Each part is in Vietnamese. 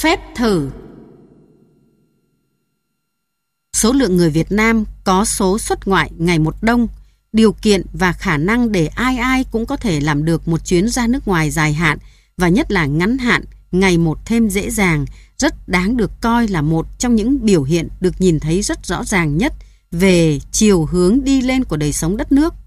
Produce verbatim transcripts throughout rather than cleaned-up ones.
Phép thử. Số lượng người Việt Nam có số xuất ngoại ngày một đông, điều kiện và khả năng để ai ai cũng có thể làm được một chuyến ra nước ngoài dài hạn và nhất là ngắn hạn ngày một thêm dễ dàng, rất đáng được coi là một trong những biểu hiện được nhìn thấy rất rõ ràng nhất về chiều hướng đi lên của đời sống đất nước.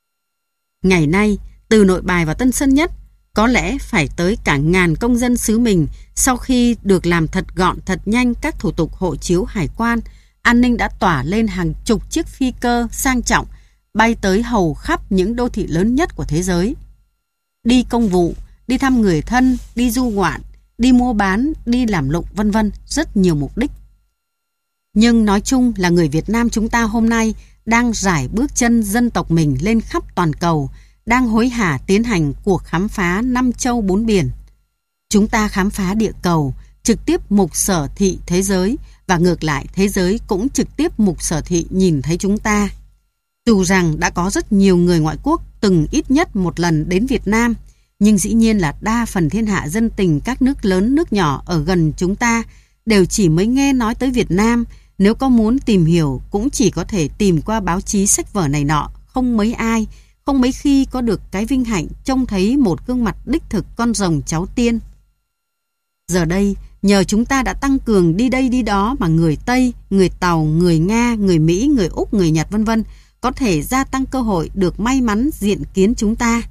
Ngày nay, từ Nội Bài và Tân Sơn Nhất, có lẽ phải tới cả ngàn công dân xứ mình sau khi được làm thật gọn thật nhanh các thủ tục hộ chiếu hải quan, an ninh đã tỏa lên hàng chục chiếc phi cơ sang trọng bay tới hầu khắp những đô thị lớn nhất của thế giới. Đi công vụ, đi thăm người thân, đi du ngoạn, đi mua bán, đi làm lụng vân vân, rất nhiều mục đích. Nhưng nói chung là người Việt Nam chúng ta hôm nay đang rải bước chân dân tộc mình lên khắp toàn cầu, đang hối hả tiến hành cuộc khám phá năm châu bốn biển. Chúng ta khám phá địa cầu, trực tiếp mục sở thị thế giới, và ngược lại thế giới cũng trực tiếp mục sở thị nhìn thấy chúng ta. Dù rằng đã có rất nhiều người ngoại quốc từng ít nhất một lần đến Việt Nam, nhưng dĩ nhiên là đa phần thiên hạ dân tình các nước lớn nước nhỏ ở gần chúng ta đều chỉ mới nghe nói tới Việt Nam. Nếu có muốn tìm hiểu cũng chỉ có thể tìm qua báo chí sách vở này nọ, không mấy ai, không mấy khi có được cái vinh hạnh trông thấy một gương mặt đích thực con rồng cháu tiên. Giờ đây, nhờ chúng ta đã tăng cường đi đây đi đó mà người Tây, người Tàu, người Nga, người Mỹ, người Úc, người Nhật vân vân có thể gia tăng cơ hội được may mắn diện kiến chúng ta.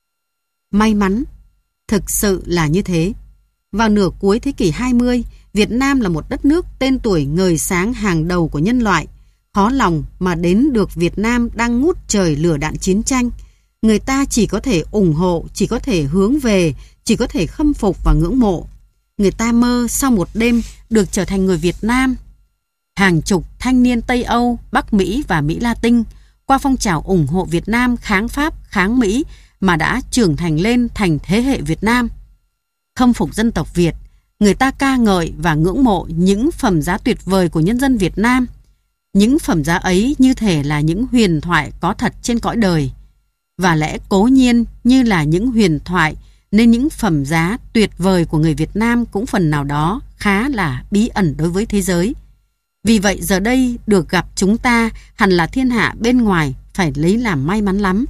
May mắn, thực sự là như thế. Vào nửa cuối thế kỷ hai mươi, Việt Nam là một đất nước tên tuổi ngời sáng hàng đầu của nhân loại. Khó lòng mà đến được Việt Nam đang ngút trời lửa đạn chiến tranh. Người ta chỉ có thể ủng hộ, chỉ có thể hướng về, chỉ có thể khâm phục và ngưỡng mộ. Người ta mơ sau một đêm được trở thành người Việt Nam. Hàng chục thanh niên Tây Âu, Bắc Mỹ và Mỹ Latin qua phong trào ủng hộ Việt Nam kháng Pháp, kháng Mỹ mà đã trưởng thành lên thành thế hệ Việt Nam. Khâm phục dân tộc Việt, người ta ca ngợi và ngưỡng mộ những phẩm giá tuyệt vời của nhân dân Việt Nam. Những phẩm giá ấy như thể là những huyền thoại có thật trên cõi đời. Và lẽ cố nhiên như là những huyền thoại nên những phẩm giá tuyệt vời của người Việt Nam cũng phần nào đó khá là bí ẩn đối với thế giới. Vì vậy giờ đây được gặp chúng ta hẳn là thiên hạ bên ngoài phải lấy làm may mắn lắm.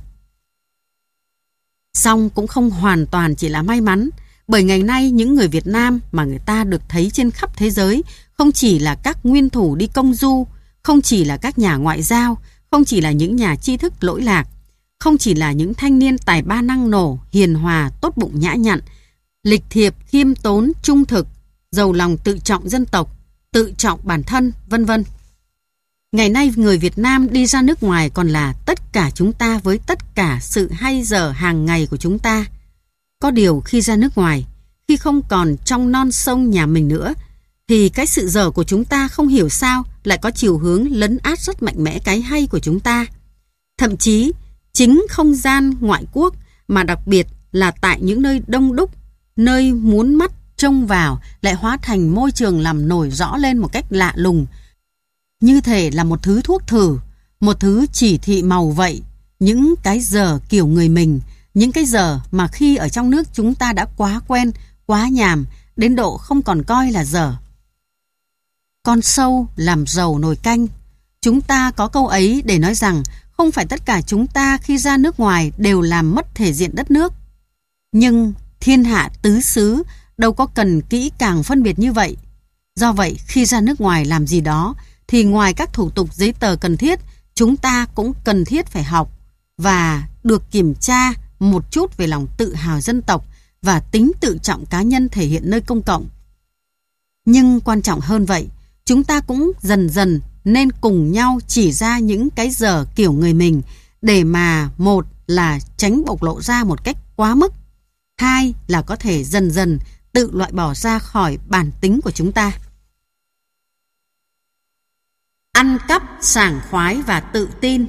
Song cũng không hoàn toàn chỉ là may mắn, bởi ngày nay những người Việt Nam mà người ta được thấy trên khắp thế giới không chỉ là các nguyên thủ đi công du, không chỉ là các nhà ngoại giao, không chỉ là những nhà tri thức lỗi lạc, không chỉ là những thanh niên tài ba năng nổ, hiền hòa, tốt bụng nhã nhặn, lịch thiệp, khiêm tốn, trung thực, giàu lòng tự trọng dân tộc, tự trọng bản thân, vân vân. Ngày nay người Việt Nam đi ra nước ngoài còn là tất cả chúng ta với tất cả sự hay dở hàng ngày của chúng ta. Có điều khi ra nước ngoài, khi không còn trong non sông nhà mình nữa, thì cái sự dở của chúng ta không hiểu sao lại có chiều hướng lấn át rất mạnh mẽ cái hay của chúng ta. Thậm chí, chính không gian ngoại quốc mà đặc biệt là tại những nơi đông đúc, nơi muốn mắt trông vào lại hóa thành môi trường làm nổi rõ lên một cách lạ lùng. Như thể là một thứ thuốc thử, một thứ chỉ thị màu vậy, những cái dở kiểu người mình, những cái dở mà khi ở trong nước chúng ta đã quá quen, quá nhàm, đến độ không còn coi là dở. Con sâu làm dầu nồi canh. Chúng ta có câu ấy để nói rằng không phải tất cả chúng ta khi ra nước ngoài đều làm mất thể diện đất nước. Nhưng thiên hạ tứ xứ đâu có cần kỹ càng phân biệt như vậy. Do vậy khi ra nước ngoài làm gì đó thì ngoài các thủ tục giấy tờ cần thiết, chúng ta cũng cần thiết phải học và được kiểm tra một chút về lòng tự hào dân tộc và tính tự trọng cá nhân thể hiện nơi công cộng. Nhưng quan trọng hơn vậy, chúng ta cũng dần dần nên cùng nhau chỉ ra những cái dở kiểu người mình để mà một là tránh bộc lộ ra một cách quá mức, hai là có thể dần dần tự loại bỏ ra khỏi bản tính của chúng ta. Ăn cắp, sảng khoái và tự tin.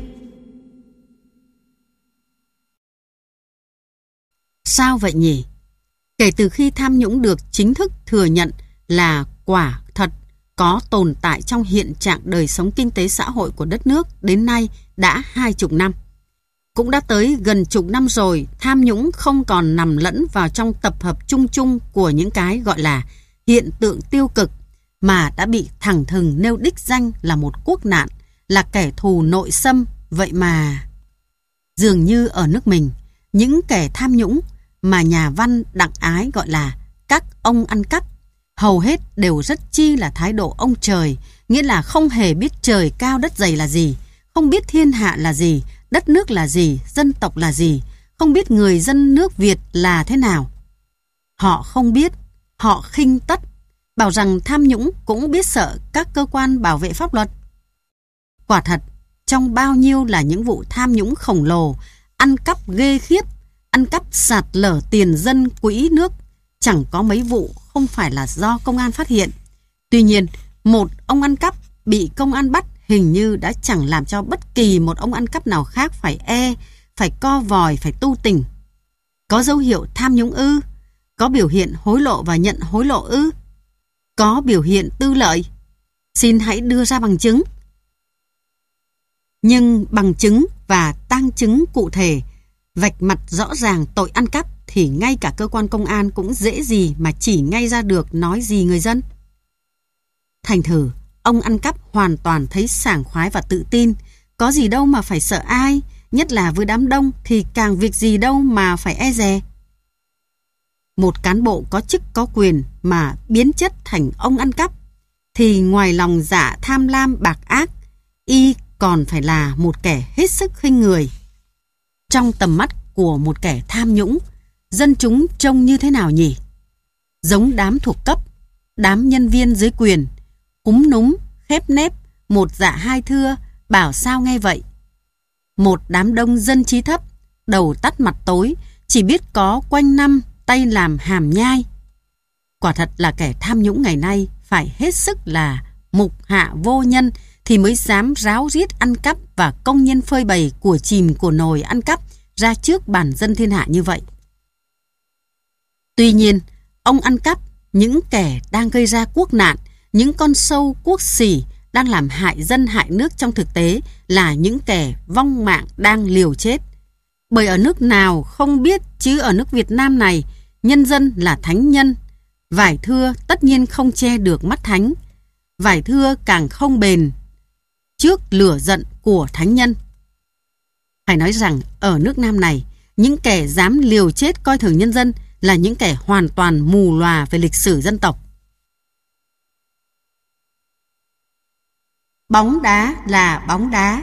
Sao vậy nhỉ? Kể từ khi tham nhũng được chính thức thừa nhận là quả thật có tồn tại trong hiện trạng đời sống kinh tế xã hội của đất nước đến nay đã hai chục năm. Cũng đã tới gần chục năm rồi, tham nhũng không còn nằm lẫn vào trong tập hợp chung chung của những cái gọi là hiện tượng tiêu cực mà đã bị thẳng thừng nêu đích danh là một quốc nạn, là kẻ thù nội xâm. Vậy mà dường như ở nước mình, những kẻ tham nhũng mà nhà văn Đặng Ái gọi là các ông ăn cắp, hầu hết đều rất chi là thái độ ông trời, nghĩa là không hề biết trời cao đất dày là gì, không biết thiên hạ là gì, đất nước là gì, dân tộc là gì, không biết người dân nước Việt là thế nào. Họ không biết, họ khinh tất, bảo rằng tham nhũng cũng biết sợ các cơ quan bảo vệ pháp luật. Quả thật, trong bao nhiêu là những vụ tham nhũng khổng lồ, ăn cắp ghê khiếp, ăn cắp sạt lở tiền dân quỹ nước, chẳng có mấy vụ không phải là do công an phát hiện. Tuy nhiên, một ông ăn cắp bị công an bắt hình như đã chẳng làm cho bất kỳ một ông ăn cắp nào khác phải e, phải co vòi, phải tu tình. Có dấu hiệu tham nhũng ư? Có biểu hiện hối lộ và nhận hối lộ ư? Có biểu hiện tư lợi? Xin hãy đưa ra bằng chứng. Nhưng bằng chứng và tang chứng cụ thể, vạch mặt rõ ràng tội ăn cắp thì ngay cả cơ quan công an cũng dễ gì mà chỉ ngay ra được nói gì người dân. Thành thử, ông ăn cắp hoàn toàn thấy sảng khoái và tự tin, có gì đâu mà phải sợ ai, nhất là với đám đông thì càng việc gì đâu mà phải e dè. Một cán bộ có chức có quyền mà biến chất thành ông ăn cắp, thì ngoài lòng dạ tham lam bạc ác, y còn phải là một kẻ hết sức khinh người. Trong tầm mắt của một kẻ tham nhũng, dân chúng trông như thế nào nhỉ? Giống đám thuộc cấp, đám nhân viên dưới quyền, cúm núm, khép nép, một dạ hai thưa, bảo sao nghe vậy. Một đám đông dân trí thấp, đầu tắt mặt tối, chỉ biết có quanh năm tay làm hàm nhai. Quả thật là kẻ tham nhũng ngày nay phải hết sức là mục hạ vô nhân thì mới dám ráo riết ăn cắp và công nhiên phơi bày của chìm của nồi ăn cắp ra trước bản dân thiên hạ như vậy. Tuy nhiên, ông ăn cắp, những kẻ đang gây ra quốc nạn, những con sâu quốc sỉ đang làm hại dân hại nước trong thực tế là những kẻ vong mạng đang liều chết. Bởi ở nước nào không biết, chứ ở nước Việt Nam này, nhân dân là thánh nhân. Vải thưa tất nhiên không che được mắt thánh. Vải thưa càng không bền trước lửa giận của thánh nhân. Phải nói rằng ở nước Nam này, những kẻ dám liều chết coi thường nhân dân là những kẻ hoàn toàn mù lòa về lịch sử dân tộc. Bóng đá là bóng đá.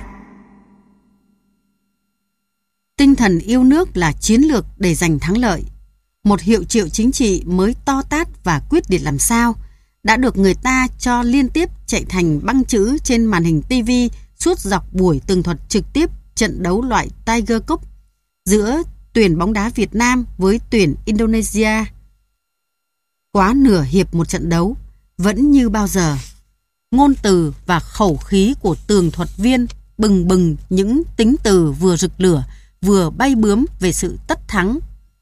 Tinh thần yêu nước là chiến lược để giành thắng lợi. Một hiệu triệu chính trị mới to tát và quyết liệt làm sao đã được người ta cho liên tiếp chạy thành băng chữ trên màn hình ti vi suốt dọc buổi tường thuật trực tiếp trận đấu loại Tiger Cup giữa tuyển bóng đá Việt Nam với tuyển Indonesia. Quá nửa hiệp một trận đấu, vẫn như bao giờ, ngôn từ và khẩu khí của tường thuật viên bừng bừng những tính từ vừa rực lửa vừa bay bướm về sự tất thắng.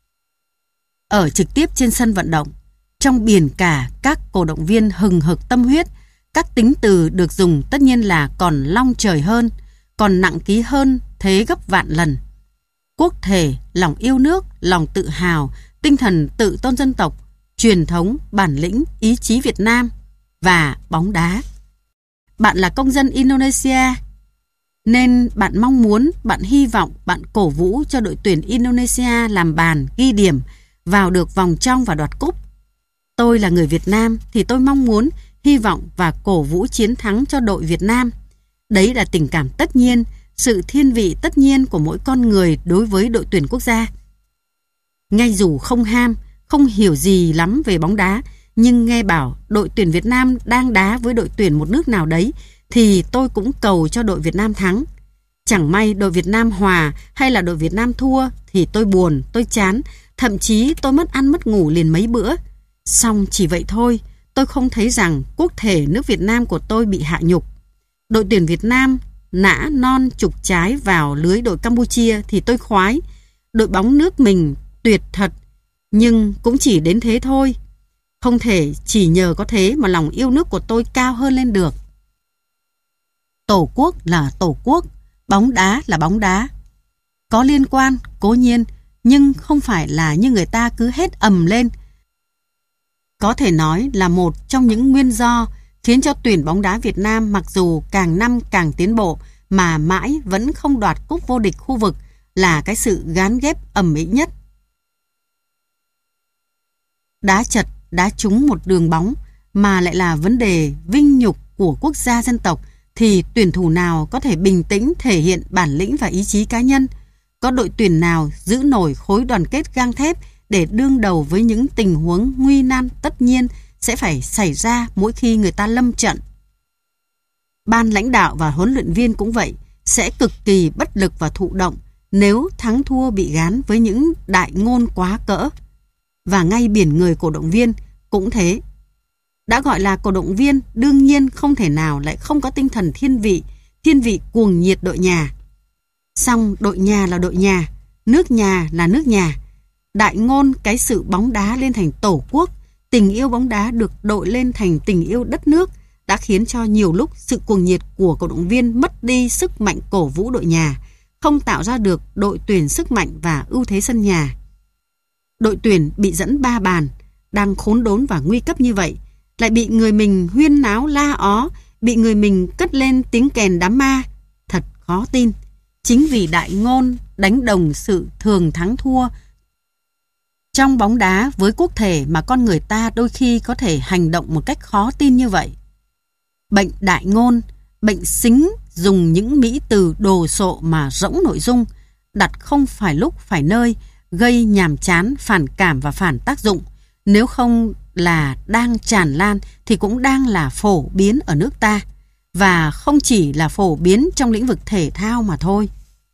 Ở trực tiếp trên sân vận động, trong biển cả các cổ động viên hừng hực tâm huyết, các tính từ được dùng tất nhiên là còn long trời hơn, còn nặng ký hơn thế gấp vạn lần. Quốc thể, lòng yêu nước, lòng tự hào, tinh thần tự tôn dân tộc, truyền thống, bản lĩnh, ý chí Việt Nam và bóng đá. Bạn là công dân Indonesia, nên bạn mong muốn, bạn hy vọng, bạn cổ vũ cho đội tuyển Indonesia làm bàn, ghi điểm, vào được vòng trong và đoạt cúp. Tôi là người Việt Nam thì tôi mong muốn, hy vọng và cổ vũ chiến thắng cho đội Việt Nam. Đấy là tình cảm tất nhiên, sự thiên vị tất nhiên của mỗi con người đối với đội tuyển quốc gia. Ngay dù không ham, không hiểu gì lắm về bóng đá, nhưng nghe bảo đội tuyển Việt Nam đang đá với đội tuyển một nước nào đấy thì tôi cũng cầu cho đội Việt Nam thắng. Chẳng may đội Việt Nam hòa hay là đội Việt Nam thua thì tôi buồn, tôi chán, thậm chí tôi mất ăn mất ngủ liền mấy bữa. Xong chỉ vậy thôi, tôi không thấy rằng quốc thể nước Việt Nam của tôi bị hạ nhục. Đội tuyển Việt Nam nã non chục trái vào lưới đội Campuchia thì tôi khoái. Đội bóng nước mình tuyệt thật, nhưng cũng chỉ đến thế thôi. Không thể chỉ nhờ có thế mà lòng yêu nước của tôi cao hơn lên được. Tổ quốc là tổ quốc, bóng đá là bóng đá. Có liên quan, cố nhiên, nhưng không phải là như người ta cứ hét ầm lên. có thể nói là một trong những nguyên do khiến cho tuyển bóng đá Việt Nam mặc dù càng năm càng tiến bộ mà mãi vẫn không đoạt cúp vô địch khu vực là cái sự gán ghép ầm ĩ nhất. Đá chật, đá trúng một đường bóng mà lại là vấn đề vinh nhục của quốc gia dân tộc thì tuyển thủ nào có thể bình tĩnh thể hiện bản lĩnh và ý chí cá nhân? Có đội tuyển nào giữ nổi khối đoàn kết gang thép để đương đầu với những tình huống nguy nan tất nhiên sẽ phải xảy ra mỗi khi người ta lâm trận? Ban lãnh đạo và huấn luyện viên cũng vậy, sẽ cực kỳ bất lực và thụ động nếu thắng thua bị gán với những đại ngôn quá cỡ. Và ngay biển người cổ động viên cũng thế. Đã gọi là cổ động viên, đương nhiên không thể nào lại không có tinh thần thiên vị, thiên vị cuồng nhiệt đội nhà. Song đội nhà là đội nhà, nước nhà là nước nhà. Đại ngôn cái sự bóng đá lên thành tổ quốc, tình yêu bóng đá được đội lên thành tình yêu đất nước đã khiến cho nhiều lúc sự cuồng nhiệt của cổ động viên mất đi sức mạnh cổ vũ đội nhà, không tạo ra được đội tuyển sức mạnh và ưu thế sân nhà. Đội tuyển bị dẫn ba bàn, đang khốn đốn và nguy cấp như vậy, lại bị người mình huyên náo la ó, bị người mình cất lên tiếng kèn đám ma. Thật khó tin. Chính vì đại ngôn đánh đồng sự thường thắng thua trong bóng đá với quốc thể mà con người ta đôi khi có thể hành động một cách khó tin như vậy. Bệnh đại ngôn, bệnh xính dùng những mỹ từ đồ sộ mà rỗng nội dung, đặt không phải lúc phải nơi, gây nhàm chán, phản cảm và phản tác dụng. Nếu không là đang tràn lan thì cũng đang là phổ biến ở nước ta. Và không chỉ là phổ biến trong lĩnh vực thể thao mà thôi.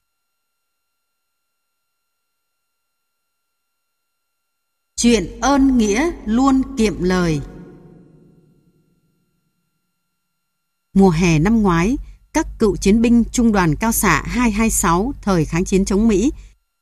Chuyện ơn nghĩa luôn kiệm lời. Mùa hè năm ngoái, các cựu chiến binh Trung đoàn Cao xạ hai hai sáu thời kháng chiến chống Mỹ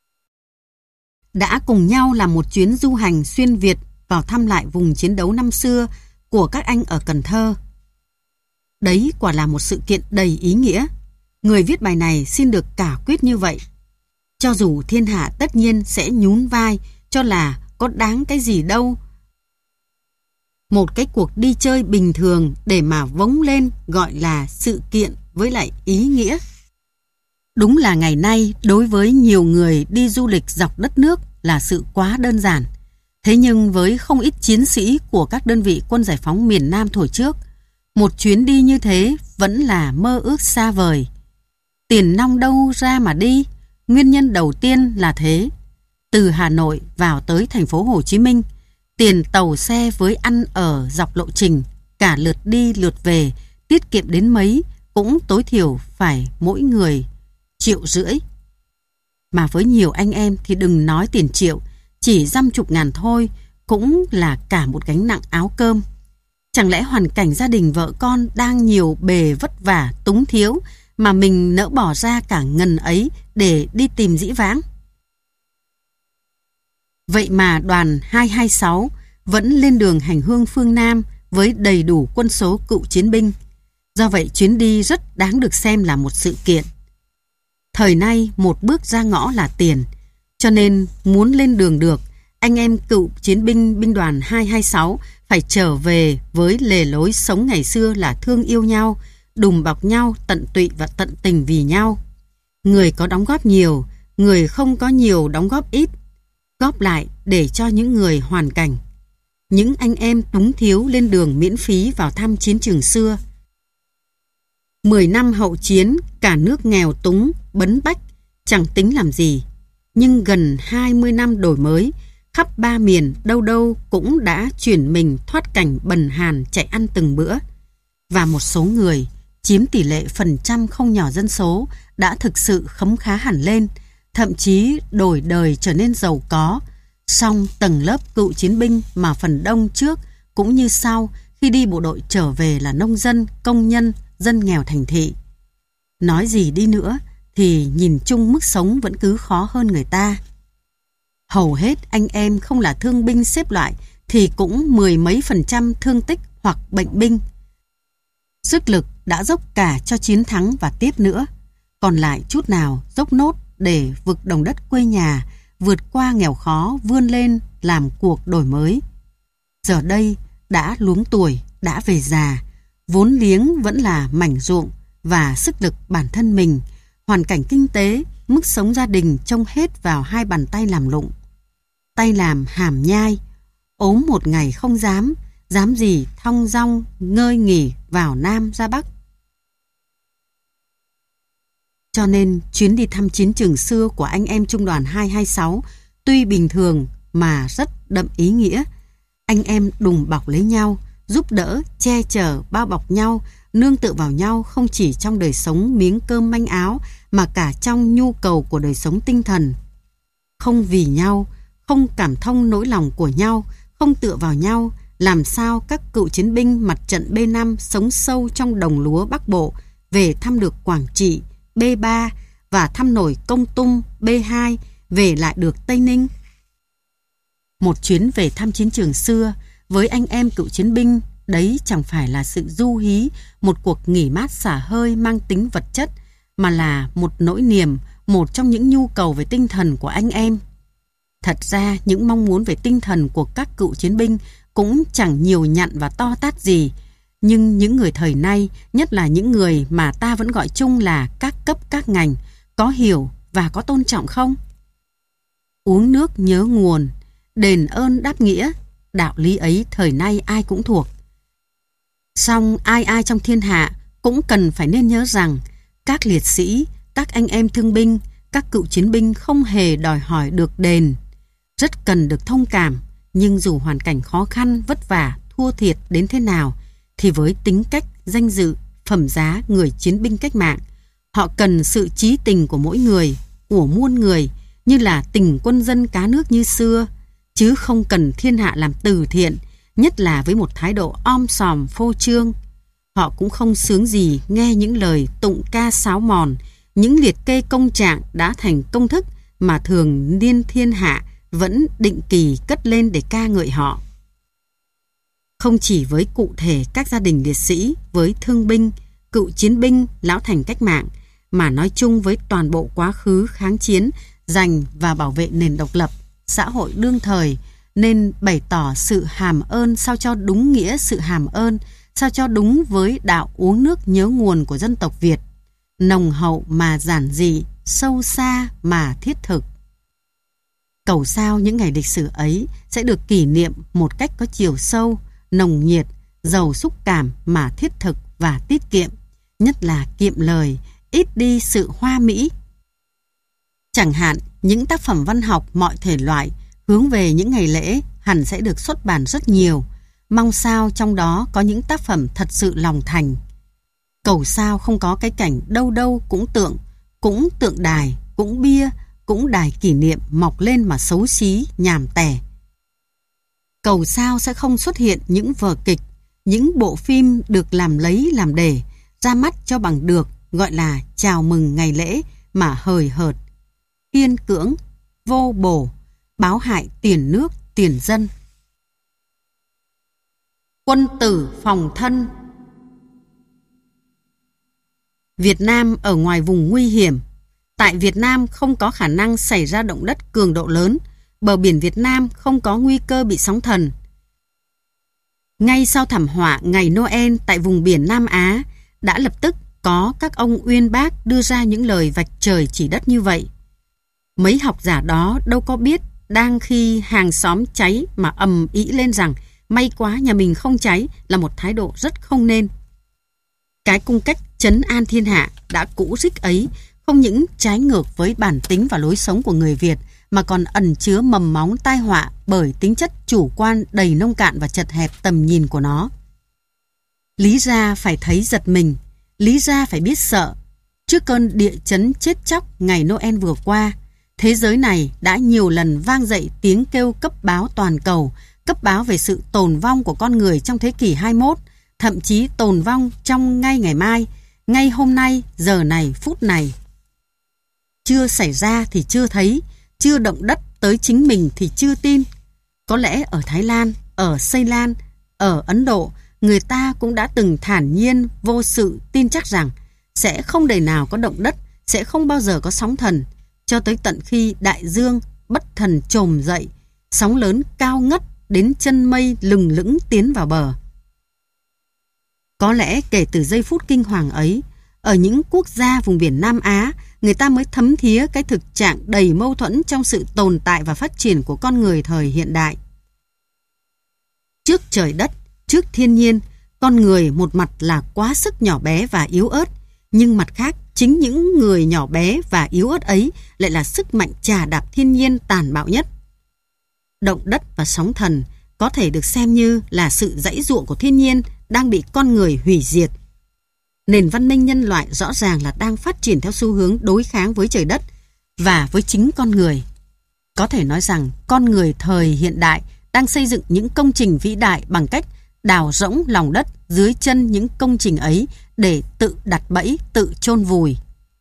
đã cùng nhau làm một chuyến du hành xuyên Việt vào thăm lại vùng chiến đấu năm xưa của các anh ở Cần Thơ. Đấy quả là một sự kiện đầy ý nghĩa. Người viết bài này xin được cả quyết như vậy. Cho dù thiên hạ tất nhiên sẽ nhún vai cho là có đáng cái gì đâu. Một cái cuộc đi chơi bình thường để mà vống lên gọi là sự kiện với lại ý nghĩa. Đúng là ngày nay đối với nhiều người đi du lịch dọc đất nước là sự quá đơn giản. Thế nhưng với không ít chiến sĩ của các đơn vị quân giải phóng miền Nam thổi trước, một chuyến đi như thế vẫn là mơ ước xa vời. Tiền nong đâu ra mà đi? Nguyên nhân đầu tiên là thế. Từ Hà Nội vào tới thành phố Hồ Chí Minh, tiền tàu xe với ăn ở dọc lộ trình, cả lượt đi lượt về, tiết kiệm đến mấy cũng tối thiểu phải mỗi người triệu rưỡi. Mà với nhiều anh em thì đừng nói tiền triệu, chỉ dăm chục ngàn thôi cũng là cả một gánh nặng áo cơm. Chẳng lẽ hoàn cảnh gia đình vợ con đang nhiều bề vất vả túng thiếu mà mình nỡ bỏ ra cả ngần ấy để đi tìm dĩ vãng? Vậy mà đoàn hai hai sáu vẫn lên đường hành hương phương Nam với đầy đủ quân số cựu chiến binh. Do vậy chuyến đi rất đáng được xem là một sự kiện. Thời nay một bước ra ngõ là tiền, cho nên muốn lên đường được, anh em cựu chiến binh binh đoàn hai hai sáu phải trở về với lề lối sống ngày xưa là thương yêu nhau, đùm bọc nhau, tận tụy và tận tình vì nhau. Người có đóng góp nhiều, người không có nhiều đóng góp ít, góp lại để cho những người hoàn cảnh. Những anh em túng thiếu lên đường miễn phí vào thăm chiến trường xưa. Mười năm hậu chiến, cả nước nghèo túng, bấn bách, chẳng tính làm gì. Nhưng gần hai mươi năm đổi mới, khắp ba miền đâu đâu cũng đã chuyển mình thoát cảnh bần hàn chạy ăn từng bữa. Và một số người, chiếm tỷ lệ phần trăm không nhỏ dân số, đã thực sự khấm khá hẳn lên, thậm chí đổi đời trở nên giàu có. Song tầng lớp cựu chiến binh mà phần đông trước cũng như sau khi đi bộ đội trở về là nông dân, công nhân, dân nghèo thành thị. Nói gì đi nữa thì nhìn chung mức sống vẫn cứ khó hơn người ta. Hầu hết anh em không là thương binh xếp loại thì cũng mười mấy phần trăm thương tích hoặc bệnh binh. Sức lực đã dốc cả cho chiến thắng và tiếp nữa, còn lại chút nào dốc nốt để vực đồng đất quê nhà, vượt qua nghèo khó, vươn lên làm cuộc đổi mới. giờ đây đã luống tuổi, đã về già, vốn liếng vẫn là mảnh ruộng và sức lực bản thân mình, hoàn cảnh kinh tế, mức sống gia đình trông hết vào hai bàn tay làm lụng. Tay làm hàm nhai, ốm một ngày không dám, dám gì thong dong ngơi nghỉ vào Nam ra Bắc. Cho nên chuyến đi thăm chiến trường xưa của anh em trung đoàn hai hai sáu tuy bình thường mà rất đậm ý nghĩa. Anh em đùm bọc lấy nhau, giúp đỡ, che chở, bao bọc nhau, nương tựa vào nhau không chỉ trong đời sống miếng cơm manh áo mà cả trong nhu cầu của đời sống tinh thần. Không vì nhau, không cảm thông nỗi lòng của nhau, không tựa vào nhau, làm sao các cựu chiến binh mặt trận B năm sống sâu trong đồng lúa Bắc Bộ về thăm được Quảng Trị B ba và thăm nổi Công Tung B hai, về lại được Tây Ninh. Một chuyến về thăm chiến trường xưa với anh em cựu chiến binh, đấy chẳng phải là sự du hí, một cuộc nghỉ mát xả hơi mang tính vật chất, mà là một nỗi niềm, một trong những nhu cầu về tinh thần của anh em. Thật ra những mong muốn về tinh thần của các cựu chiến binh cũng chẳng nhiều nhặn và to tát gì, nhưng những người thời nay, nhất là những người mà ta vẫn gọi chung là các cấp các ngành, có hiểu và có tôn trọng không? Uống nước nhớ nguồn, đền ơn đáp nghĩa, đạo lý ấy thời nay ai cũng thuộc. Song ai ai trong thiên hạ cũng cần phải nên nhớ rằng các liệt sĩ, các anh em thương binh, các cựu chiến binh không hề đòi hỏi được đền. Rất cần được thông cảm, nhưng dù hoàn cảnh khó khăn, vất vả, thua thiệt đến thế nào, thì với tính cách, danh dự, phẩm giá người chiến binh cách mạng, họ cần sự chí tình của mỗi người, của muôn người, như là tình quân dân cá nước như xưa, chứ không cần thiên hạ làm từ thiện, nhất là với một thái độ om sòm phô trương. Họ cũng không sướng gì nghe những lời tụng ca sáo mòn, những liệt kê công trạng đã thành công thức mà thường niên thiên hạ vẫn định kỳ cất lên để ca ngợi họ. Không chỉ với cụ thể các gia đình liệt sĩ, với thương binh, cựu chiến binh, lão thành cách mạng, mà nói chung với toàn bộ quá khứ kháng chiến, giành và bảo vệ nền độc lập, xã hội đương thời, nên bày tỏ sự hàm ơn sao cho đúng nghĩa sự hàm ơn, sao cho đúng với đạo uống nước nhớ nguồn của dân tộc Việt, nồng hậu mà giản dị, sâu xa mà thiết thực. Cầu sao những ngày lịch sử ấy sẽ được kỷ niệm một cách có chiều sâu, nồng nhiệt, giàu xúc cảm mà thiết thực và tiết kiệm, nhất là kiệm lời, ít đi sự hoa mỹ. Chẳng hạn, những tác phẩm văn học mọi thể loại hướng về những ngày lễ hẳn sẽ được xuất bản rất nhiều, mong sao trong đó có những tác phẩm thật sự lòng thành. Cầu sao không có cái cảnh đâu đâu cũng tượng, cũng tượng đài, cũng bia, cũng đài kỷ niệm mọc lên mà xấu xí, nhàm tẻ. Cầu sao sẽ không xuất hiện những vở kịch, những bộ phim được làm lấy làm để, ra mắt cho bằng được, gọi là chào mừng ngày lễ mà hời hợt, kiên cưỡng, vô bổ, báo hại tiền nước, tiền dân. Quân tử phòng thân. Việt Nam ở ngoài vùng nguy hiểm. Tại Việt Nam không có khả năng xảy ra động đất cường độ lớn, bờ biển Việt Nam không có nguy cơ bị sóng thần. Ngay sau thảm họa ngày Noel tại vùng biển Nam Á, đã lập tức có các ông uyên bác đưa ra những lời vạch trời chỉ đất như vậy. Mấy học giả đó đâu có biết đang khi hàng xóm cháy mà ầm ĩ lên rằng may quá nhà mình không cháy là một thái độ rất không nên. Cái cung cách trấn an thiên hạ đã cũ rích ấy không những trái ngược với bản tính và lối sống của người Việt mà còn ẩn chứa mầm móng tai họa bởi tính chất chủ quan đầy nông cạn và chật hẹp tầm nhìn của nó. Lý ra phải thấy giật mình, lý ra phải biết sợ. Trước cơn địa chấn chết chóc ngày Noel vừa qua, thế giới này đã nhiều lần vang dậy tiếng kêu cấp báo toàn cầu, cấp báo về sự tồn vong của con người trong thế kỷ hai mươi mốt, thậm chí tồn vong trong ngay ngày mai, ngay hôm nay, giờ này, phút này. Chưa xảy ra thì chưa thấy, chưa động đất tới chính mình thì chưa tin. Có lẽ ở Thái Lan, ở Xây Lan, ở Ấn Độ, người ta cũng đã từng thản nhiên, vô sự tin chắc rằng sẽ không đời nào có động đất, sẽ không bao giờ có sóng thần, cho tới tận khi đại dương bất thần trồm dậy, sóng lớn cao ngất đến chân mây lừng lững tiến vào bờ. Có lẽ kể từ giây phút kinh hoàng ấy, ở những quốc gia vùng biển Nam Á, người ta mới thấm thía cái thực trạng đầy mâu thuẫn trong sự tồn tại và phát triển của con người thời hiện đại. Trước trời đất, trước thiên nhiên, con người một mặt là quá sức nhỏ bé và yếu ớt, nhưng mặt khác, chính những người nhỏ bé và yếu ớt ấy lại là sức mạnh chà đạp thiên nhiên tàn bạo nhất. Động đất và sóng thần có thể được xem như là sự giãy giụa của thiên nhiên đang bị con người hủy diệt. Nền văn minh nhân loại rõ ràng là đang phát triển theo xu hướng đối kháng với trời đất và với chính con người. Có thể nói rằng con người thời hiện đại đang xây dựng những công trình vĩ đại bằng cách đào rỗng lòng đất dưới chân những công trình ấy để tự đặt bẫy, tự chôn vùi.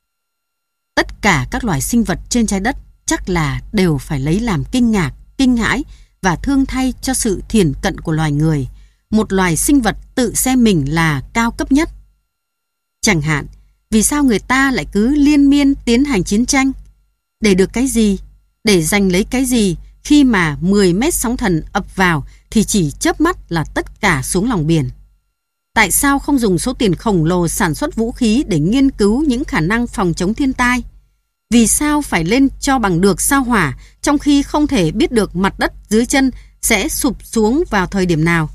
Tất cả các loài sinh vật trên trái đất chắc là đều phải lấy làm kinh ngạc, kinh hãi và thương thay cho sự thiển cận của loài người, một loài sinh vật tự xem mình là cao cấp nhất. Chẳng hạn, vì sao người ta lại cứ liên miên tiến hành chiến tranh? Để được cái gì? Để giành lấy cái gì khi mà mười mét sóng thần ập vào thì chỉ chớp mắt là tất cả xuống lòng biển? Tại sao không dùng số tiền khổng lồ sản xuất vũ khí để nghiên cứu những khả năng phòng chống thiên tai? Vì sao phải lên cho bằng được sao hỏa trong khi không thể biết được mặt đất dưới chân sẽ sụp xuống vào thời điểm nào?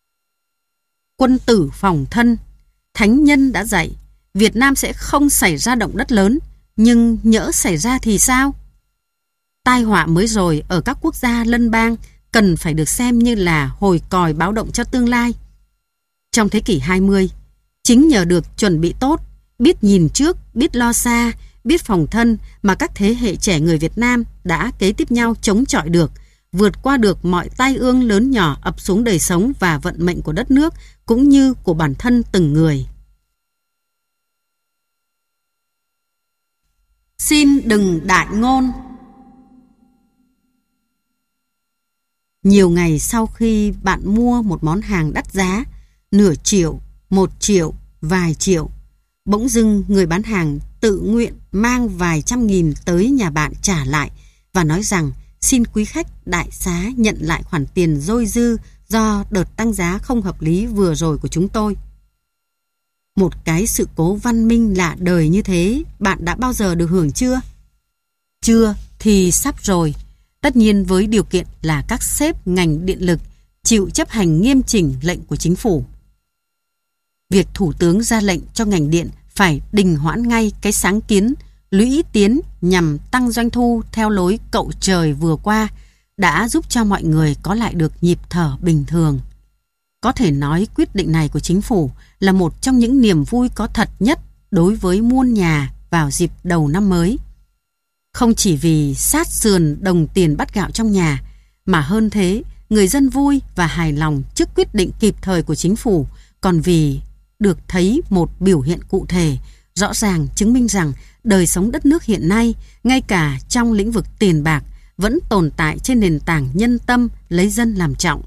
Quân tử phòng thân, thánh nhân đã dạy, Việt Nam sẽ không xảy ra động đất lớn, nhưng nhỡ xảy ra thì sao? Tai họa mới rồi ở các quốc gia lân bang cần phải được xem như là hồi còi báo động cho tương lai. Trong thế kỷ hai mươi, chính nhờ được chuẩn bị tốt, biết nhìn trước, biết lo xa, biết phòng thân mà các thế hệ trẻ người Việt Nam đã kế tiếp nhau chống chọi được, vượt qua được mọi tai ương lớn nhỏ ập xuống đời sống và vận mệnh của đất nước cũng như của bản thân từng người. Xin đừng đại ngôn. Nhiều ngày sau khi bạn mua một món hàng đắt giá, nửa triệu, một triệu, vài triệu, bỗng dưng người bán hàng tự nguyện mang vài trăm nghìn tới nhà bạn trả lại và nói rằng xin quý khách đại xá nhận lại khoản tiền dôi dư do đợt tăng giá không hợp lý vừa rồi của chúng tôi. Một cái sự cố văn minh lạ đời như thế bạn đã bao giờ được hưởng chưa? Chưa thì sắp rồi. Tất nhiên với điều kiện là các sếp ngành điện lực chịu chấp hành nghiêm chỉnh lệnh của chính phủ. Việc Thủ tướng ra lệnh cho ngành điện phải đình hoãn ngay cái sáng kiến lũy tiến nhằm tăng doanh thu theo lối cậu trời vừa qua đã giúp cho mọi người có lại được nhịp thở bình thường. Có thể nói quyết định này của chính phủ là một trong những niềm vui có thật nhất đối với muôn nhà vào dịp đầu năm mới. Không chỉ vì sát sườn đồng tiền bắt gạo trong nhà, mà hơn thế, người dân vui và hài lòng trước quyết định kịp thời của chính phủ, còn vì được thấy một biểu hiện cụ thể, rõ ràng chứng minh rằng đời sống đất nước hiện nay, ngay cả trong lĩnh vực tiền bạc, vẫn tồn tại trên nền tảng nhân tâm lấy dân làm trọng.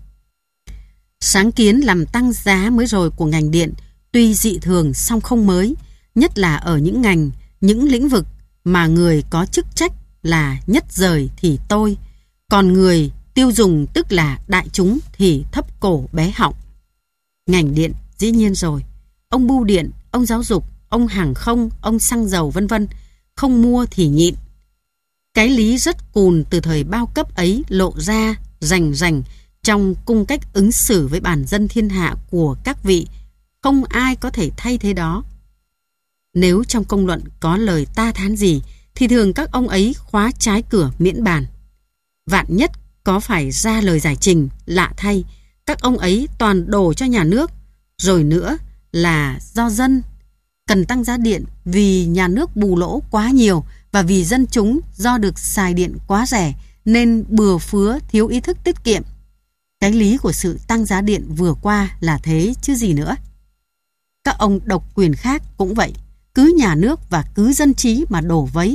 Sáng kiến làm tăng giá mới rồi của ngành điện tuy dị thường song không mới, nhất là ở những ngành, những lĩnh vực mà người có chức trách là nhất rời thì tôi, còn người tiêu dùng tức là đại chúng thì thấp cổ bé họng. Ngành điện dĩ nhiên rồi, ông bưu điện, ông giáo dục, ông hàng không, ông xăng dầu vân vân, không mua thì nhịn. Cái lý rất cùn từ thời bao cấp ấy lộ ra rành rành trong cung cách ứng xử với bản dân thiên hạ của các vị, không ai có thể thay thế đó. Nếu trong công luận có lời ta thán gì thì thường các ông ấy khóa trái cửa miễn bàn. Vạn nhất có phải ra lời giải trình lạ thay, các ông ấy toàn đổ cho nhà nước, rồi nữa là do dân cần tăng giá điện vì nhà nước bù lỗ quá nhiều và vì dân chúng do được xài điện quá rẻ nên bừa phứa thiếu ý thức tiết kiệm. Cái lý của sự tăng giá điện vừa qua là thế chứ gì nữa. Các ông độc quyền khác cũng vậy, cứ nhà nước và cứ dân trí mà đổ vấy.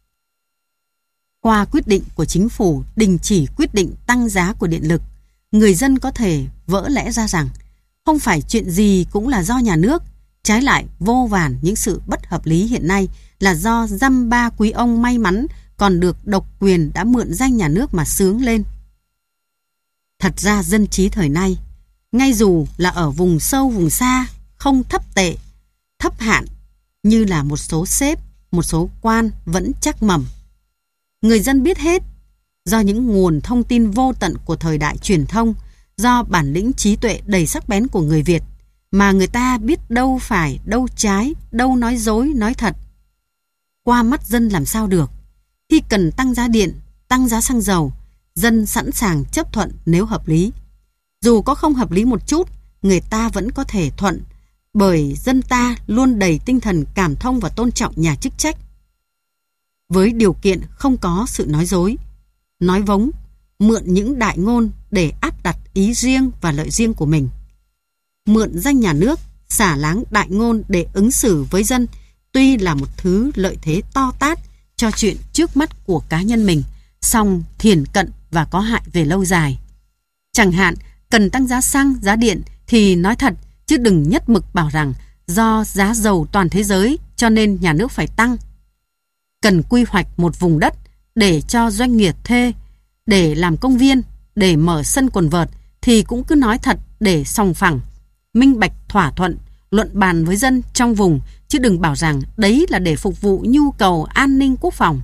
Qua quyết định của chính phủ đình chỉ quyết định tăng giá của điện lực, người dân có thể vỡ lẽ ra rằng không phải chuyện gì cũng là do nhà nước, trái lại vô vàn những sự bất hợp lý hiện nay là do dăm ba quý ông may mắn còn được độc quyền đã mượn danh nhà nước mà sướng lên. Thật ra dân trí thời nay, ngay dù là ở vùng sâu vùng xa, không thấp tệ, thấp hạn như là một số sếp, một số quan vẫn chắc mẩm. Người dân biết hết, do những nguồn thông tin vô tận của thời đại truyền thông, do bản lĩnh trí tuệ đầy sắc bén của người Việt, mà người ta biết đâu phải, đâu trái, đâu nói dối, nói thật. Qua mắt dân làm sao được? Khi cần tăng giá điện, tăng giá xăng dầu, dân sẵn sàng chấp thuận nếu hợp lý. Dù có không hợp lý một chút, người ta vẫn có thể thuận, bởi dân ta luôn đầy tinh thần cảm thông và tôn trọng nhà chức trách. Với điều kiện không có sự nói dối, nói vống, mượn những đại ngôn để áp đặt ý riêng và lợi riêng của mình. Mượn danh nhà nước, xả láng đại ngôn để ứng xử với dân, tuy là một thứ lợi thế to tát cho chuyện trước mắt của cá nhân mình, song thiển cận và có hại về lâu dài. Chẳng hạn, cần tăng giá xăng, giá điện thì nói thật, chứ đừng nhất mực bảo rằng do giá dầu toàn thế giới cho nên nhà nước phải tăng. Cần quy hoạch một vùng đất để cho doanh nghiệp thuê, để làm công viên, để mở sân quần vợt thì cũng cứ nói thật để sòng phẳng, minh bạch thỏa thuận, luận bàn với dân trong vùng, chứ đừng bảo rằng đấy là để phục vụ nhu cầu an ninh quốc phòng.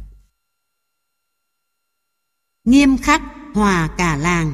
Nghiêm khắc hòa cả làng.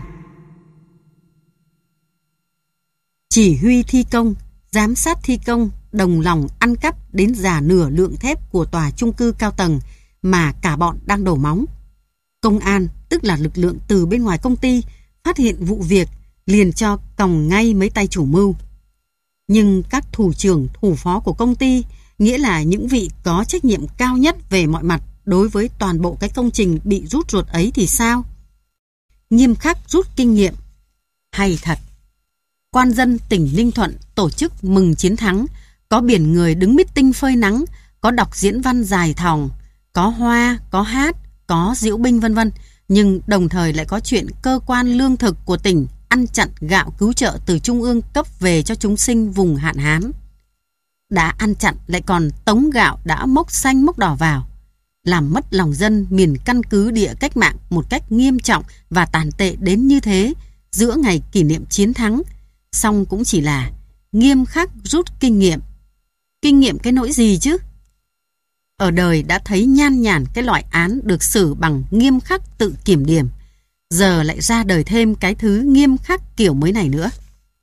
Chỉ huy thi công, giám sát thi công, đồng lòng ăn cắp đến già nửa lượng thép của tòa chung cư cao tầng mà cả bọn đang đổ móng. Công an, tức là lực lượng từ bên ngoài công ty, phát hiện vụ việc, liền cho còng ngay mấy tay chủ mưu. Nhưng các thủ trưởng, thủ phó của công ty, nghĩa là những vị có trách nhiệm cao nhất về mọi mặt đối với toàn bộ cái công trình bị rút ruột ấy thì sao? Nghiêm khắc rút kinh nghiệm. Hay thật! Quan dân tỉnh Ninh Thuận tổ chức mừng chiến thắng, có biển người đứng meeting phơi nắng, có đọc diễn văn dài thòng, có hoa, có hát, có diễu binh vân vân, nhưng đồng thời lại có chuyện cơ quan lương thực của tỉnh ăn chặn gạo cứu trợ từ trung ương cấp về cho chúng sinh vùng hạn hán. Đã ăn chặn lại còn tống gạo đã mốc xanh mốc đỏ vào, làm mất lòng dân miền căn cứ địa cách mạng một cách nghiêm trọng và tàn tệ đến như thế giữa ngày kỷ niệm chiến thắng. Song cũng chỉ là nghiêm khắc rút kinh nghiệm. Kinh nghiệm cái nỗi gì chứ? Ở đời đã thấy nhan nhản cái loại án được xử bằng nghiêm khắc tự kiểm điểm, giờ lại ra đời thêm cái thứ nghiêm khắc kiểu mới này nữa.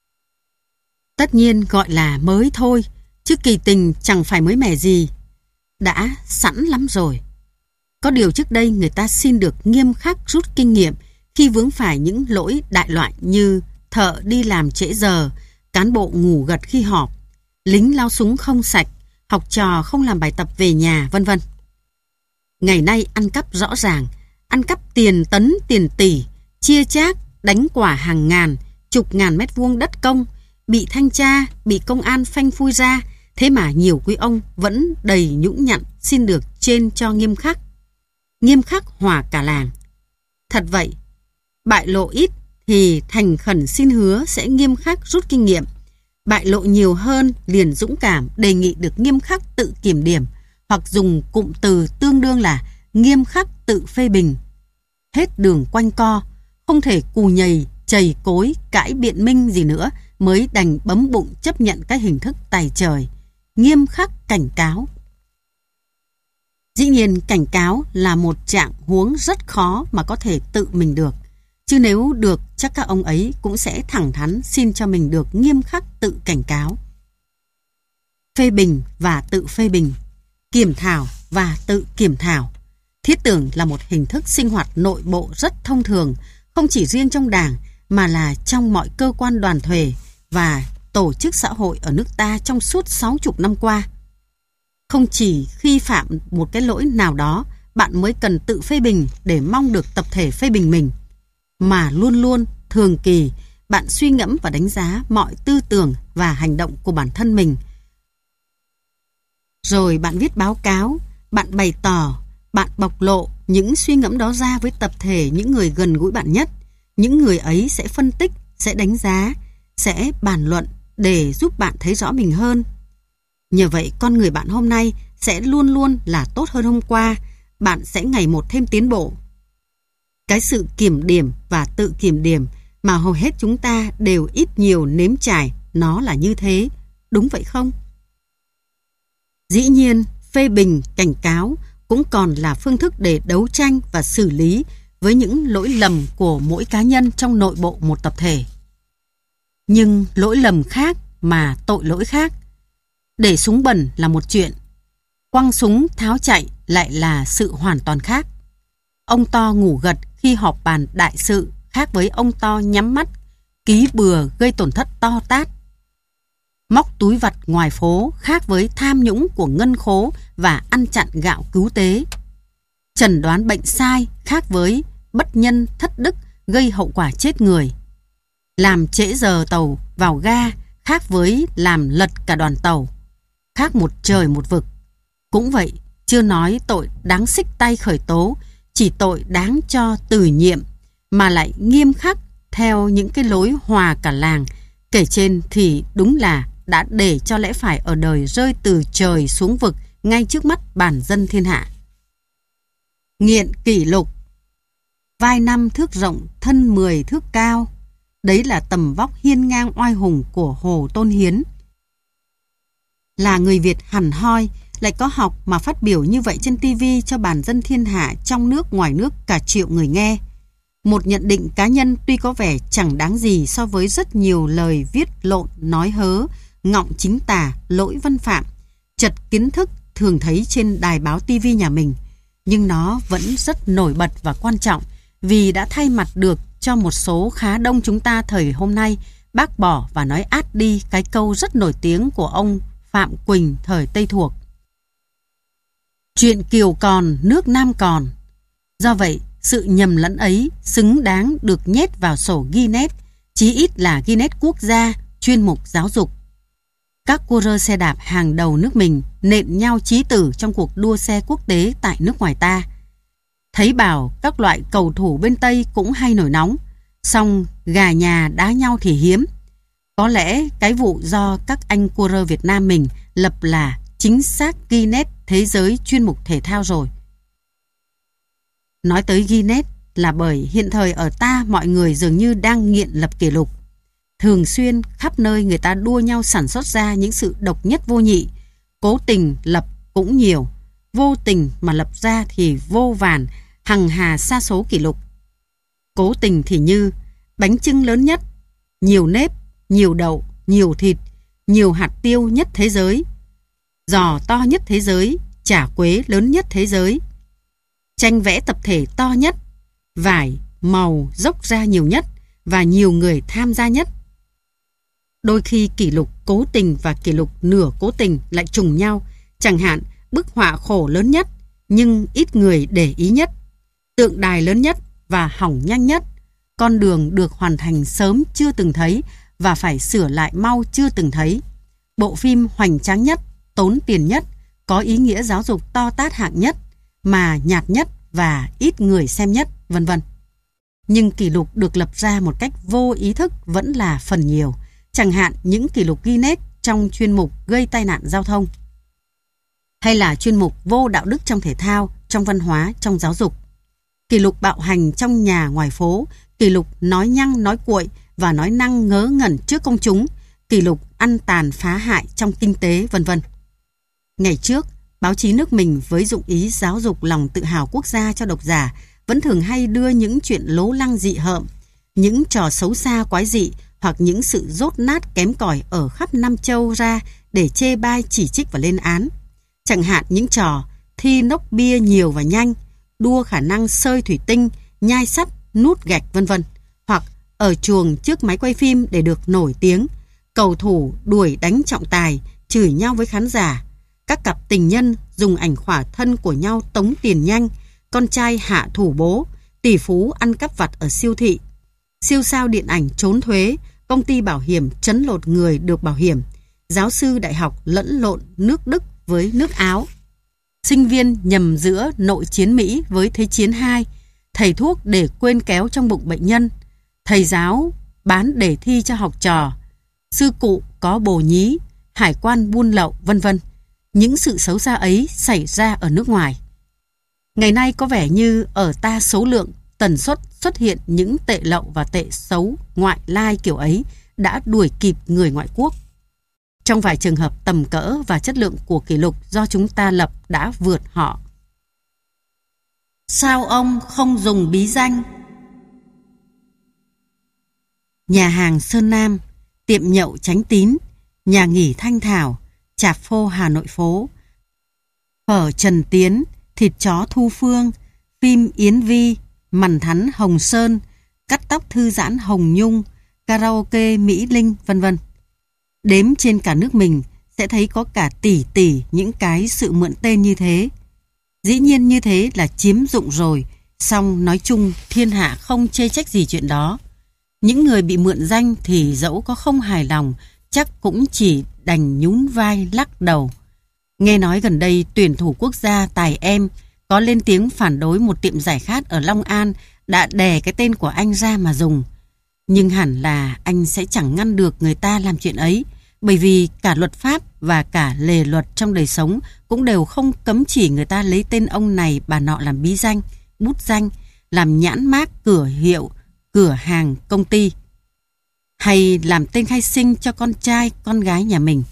Tất nhiên gọi là mới thôi, chứ kỳ tình chẳng phải mới mẻ gì, đã sẵn lắm rồi. Có điều trước đây người ta xin được nghiêm khắc rút kinh nghiệm khi vướng phải những lỗi đại loại như thợ đi làm trễ giờ, cán bộ ngủ gật khi họp, lính lao súng không sạch, học trò không làm bài tập về nhà, vân vân. Ngày nay ăn cắp rõ ràng, ăn cắp tiền tấn tiền tỷ, chia chác, đánh quả hàng ngàn, chục ngàn mét vuông đất công, bị thanh tra, bị công an phanh phui ra, thế mà nhiều quý ông vẫn đầy nhũng nhặn xin được trên cho nghiêm khắc. Nghiêm khắc hòa cả làng. Thật vậy, bại lộ ít thì thành khẩn xin hứa sẽ nghiêm khắc rút kinh nghiệm. Bại lộ nhiều hơn liền dũng cảm đề nghị được nghiêm khắc tự kiểm điểm, hoặc dùng cụm từ tương đương là nghiêm khắc tự phê bình. Hết đường quanh co, không thể cù nhầy, chầy cối, cãi biện minh gì nữa, mới đành bấm bụng chấp nhận cái hình thức tài trời. Nghiêm khắc cảnh cáo. Dĩ nhiên cảnh cáo là một trạng huống rất khó mà có thể tự mình được. Chứ nếu được chắc các ông ấy cũng sẽ thẳng thắn xin cho mình được nghiêm khắc tự cảnh cáo. Phê bình và tự phê bình, kiểm thảo và tự kiểm thảo, thiết tưởng là một hình thức sinh hoạt nội bộ rất thông thường, không chỉ riêng trong Đảng mà là trong mọi cơ quan đoàn thể và tổ chức xã hội ở nước ta trong suốt sáu mươi năm qua. Không chỉ khi phạm một cái lỗi nào đó bạn mới cần tự phê bình để mong được tập thể phê bình mình, mà luôn luôn, thường kỳ, bạn suy ngẫm và đánh giá mọi tư tưởng và hành động của bản thân mình. Rồi bạn viết báo cáo, bạn bày tỏ, bạn bộc lộ những suy ngẫm đó ra với tập thể những người gần gũi bạn nhất. Những người ấy sẽ phân tích, sẽ đánh giá, sẽ bàn luận để giúp bạn thấy rõ mình hơn. Nhờ vậy, con người bạn hôm nay sẽ luôn luôn là tốt hơn hôm qua, bạn sẽ ngày một thêm tiến bộ. Cái sự kiểm điểm và tự kiểm điểm mà hầu hết chúng ta đều ít nhiều nếm trải nó là như thế, đúng vậy không? Dĩ nhiên, phê bình, cảnh cáo cũng còn là phương thức để đấu tranh và xử lý với những lỗi lầm của mỗi cá nhân trong nội bộ một tập thể. Nhưng lỗi lầm khác mà tội lỗi khác. Để súng bẩn là một chuyện, quăng súng tháo chạy lại là sự hoàn toàn khác. Ông to ngủ gật khi họp bàn đại sự khác với ông to nhắm mắt, ký bừa gây tổn thất to tát. Móc túi vặt ngoài phố khác với tham nhũng của ngân khố và ăn chặn gạo cứu tế. Chẩn đoán bệnh sai khác với bất nhân thất đức gây hậu quả chết người. Làm trễ giờ tàu vào ga khác với làm lật cả đoàn tàu. Khác một trời một vực. Cũng vậy, chưa nói tội đáng xích tay khởi tố, chỉ tội đáng cho từ nhiệm, mà lại nghiêm khắc theo những cái lối hòa cả làng. Kể trên thì đúng là đã để cho lẽ phải ở đời rơi từ trời xuống vực ngay trước mắt bản dân thiên hạ. Nghiện kỷ lục. Vai năm thước rộng, thân mười thước cao. Đấy là tầm vóc hiên ngang oai hùng của Hồ Tôn Hiến. Là người Việt hẳn hoi, lại có học mà phát biểu như vậy trên ti vi cho bản dân thiên hạ trong nước ngoài nước cả triệu người nghe. Một nhận định cá nhân tuy có vẻ chẳng đáng gì so với rất nhiều lời viết lộn, nói hớ, ngọng chính tả, lỗi văn phạm, chật kiến thức thường thấy trên đài báo ti vi nhà mình, nhưng nó vẫn rất nổi bật và quan trọng vì đã thay mặt được cho một số khá đông chúng ta thời hôm nay bác bỏ và nói át đi cái câu rất nổi tiếng của ông Phạm Quỳnh thời Tây Thuộc. Chuyện Kiều còn, nước Nam còn. Do vậy, sự nhầm lẫn ấy xứng đáng được nhét vào sổ Guinness, chí ít là Guinness quốc gia, chuyên mục giáo dục. Các coureur xe đạp hàng đầu nước mình nện nhau chí tử trong cuộc đua xe quốc tế tại nước ngoài ta. Thấy bảo các loại cầu thủ bên Tây cũng hay nổi nóng, song gà nhà đá nhau thì hiếm. Có lẽ cái vụ do các anh coureur Việt Nam mình lập là chính xác Guinness thế giới chuyên mục thể thao rồi. Nói tới Guinness là bởi hiện thời ở ta mọi người dường như đang nghiện lập kỷ lục. Thường xuyên khắp nơi người ta đua nhau sản xuất ra những sự độc nhất vô nhị. Cố tình lập cũng nhiều, vô tình mà lập ra thì vô vàn, hằng hà sa số kỷ lục. Cố tình thì như bánh chưng lớn nhất, nhiều nếp, nhiều đậu, nhiều thịt, nhiều hạt tiêu nhất thế giới, giò to nhất thế giới, chả quế lớn nhất thế giới, tranh vẽ tập thể to nhất, vải màu dốc ra nhiều nhất và nhiều người tham gia nhất. Đôi khi kỷ lục cố tình và kỷ lục nửa cố tình lại trùng nhau, chẳng hạn bức họa khổ lớn nhất nhưng ít người để ý nhất, tượng đài lớn nhất và hỏng nhanh nhất, con đường được hoàn thành sớm chưa từng thấy và phải sửa lại mau chưa từng thấy, bộ phim hoành tráng nhất, tốn tiền nhất, có ý nghĩa giáo dục to tát hạng nhất, mà nhạt nhất và ít người xem nhất, vân vân. Nhưng kỷ lục được lập ra một cách vô ý thức vẫn là phần nhiều, chẳng hạn những kỷ lục Guinness trong chuyên mục gây tai nạn giao thông, hay là chuyên mục vô đạo đức trong thể thao, trong văn hóa, trong giáo dục, kỷ lục bạo hành trong nhà ngoài phố, kỷ lục nói nhăng nói cuội và nói năng ngớ ngẩn trước công chúng, kỷ lục ăn tàn phá hại trong kinh tế, vân vân. Ngày trước, báo chí nước mình với dụng ý giáo dục lòng tự hào quốc gia cho độc giả vẫn thường hay đưa những chuyện lố lăng dị hợm, những trò xấu xa quái dị hoặc những sự dốt nát kém cỏi ở khắp Nam Châu ra để chê bai, chỉ trích và lên án. Chẳng hạn những trò thi nốc bia nhiều và nhanh, đua khả năng sơi thủy tinh, nhai sắt, nút gạch, vân vân, hoặc ở chuồng trước máy quay phim để được nổi tiếng, cầu thủ đuổi đánh trọng tài, chửi nhau với khán giả, các cặp tình nhân dùng ảnh khỏa thân của nhau tống tiền nhanh, con trai hạ thủ bố, tỷ phú ăn cắp vặt ở siêu thị, siêu sao điện ảnh trốn thuế, công ty bảo hiểm trấn lột người được bảo hiểm, giáo sư đại học lẫn lộn nước Đức với nước Áo, sinh viên nhầm giữa nội chiến Mỹ với Thế chiến hai, thầy thuốc để quên kéo trong bụng bệnh nhân, thầy giáo bán đề thi cho học trò, sư cụ có bồ nhí, hải quan buôn lậu, vân vân. Những sự xấu xa ấy xảy ra ở nước ngoài. Ngày nay có vẻ như ở ta số lượng tần suất xuất hiện những tệ lậu và tệ xấu ngoại lai kiểu ấy đã đuổi kịp người ngoại quốc. Trong vài trường hợp tầm cỡ và chất lượng của kỷ lục do chúng ta lập đã vượt họ. Sao ông không dùng bí danh? Nhà hàng Sơn Nam, tiệm nhậu Chánh Tín, nhà nghỉ Thanh Thảo, Chạp Phô Hà Nội phố, phở Trần Tiến, thịt chó Thu Phương, phim Yến Vi, mằn thắn Hồng Sơn, cắt tóc thư giãn Hồng Nhung, karaoke Mỹ Linh, vân vân. Đếm trên cả nước mình sẽ thấy có cả tỷ tỷ những cái sự mượn tên như thế. Dĩ nhiên như thế là chiếm dụng rồi, song nói chung thiên hạ không chê trách gì chuyện đó. Những người bị mượn danh thì dẫu có không hài lòng, chắc cũng chỉ đành nhún vai lắc đầu. Nghe nói gần đây tuyển thủ quốc gia Tài Em có lên tiếng phản đối một tiệm giải khát ở Long An đã đè cái tên của anh ra mà dùng. Nhưng hẳn là anh sẽ chẳng ngăn được người ta làm chuyện ấy, bởi vì cả luật pháp và cả lề luật trong đời sống cũng đều không cấm chỉ người ta lấy tên ông này bà nọ làm bí danh, bút danh, làm nhãn mác cửa hiệu, cửa hàng, công ty, hay làm tên khai sinh cho con trai, con gái nhà mình.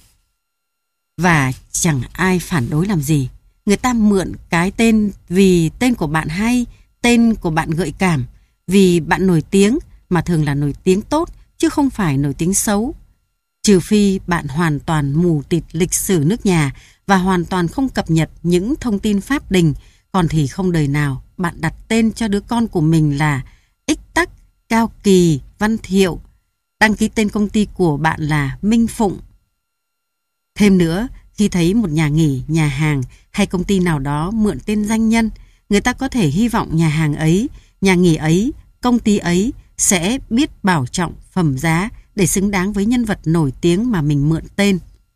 Và chẳng ai phản đối làm gì. Người ta mượn cái tên vì tên của bạn hay, tên của bạn gợi cảm, vì bạn nổi tiếng, mà thường là nổi tiếng tốt, chứ không phải nổi tiếng xấu. Trừ phi bạn hoàn toàn mù tịt lịch sử nước nhà và hoàn toàn không cập nhật những thông tin pháp đình, còn thì không đời nào bạn đặt tên cho đứa con của mình là Ích Tắc, Cao Kỳ, Văn Thiệu, đăng ký tên công ty của bạn là Minh Phụng. Thêm nữa, khi thấy một nhà nghỉ, nhà hàng hay công ty nào đó mượn tên danh nhân, người ta có thể hy vọng nhà hàng ấy, nhà nghỉ ấy, công ty ấy sẽ biết bảo trọng phẩm giá để xứng đáng với nhân vật nổi tiếng mà mình mượn tên.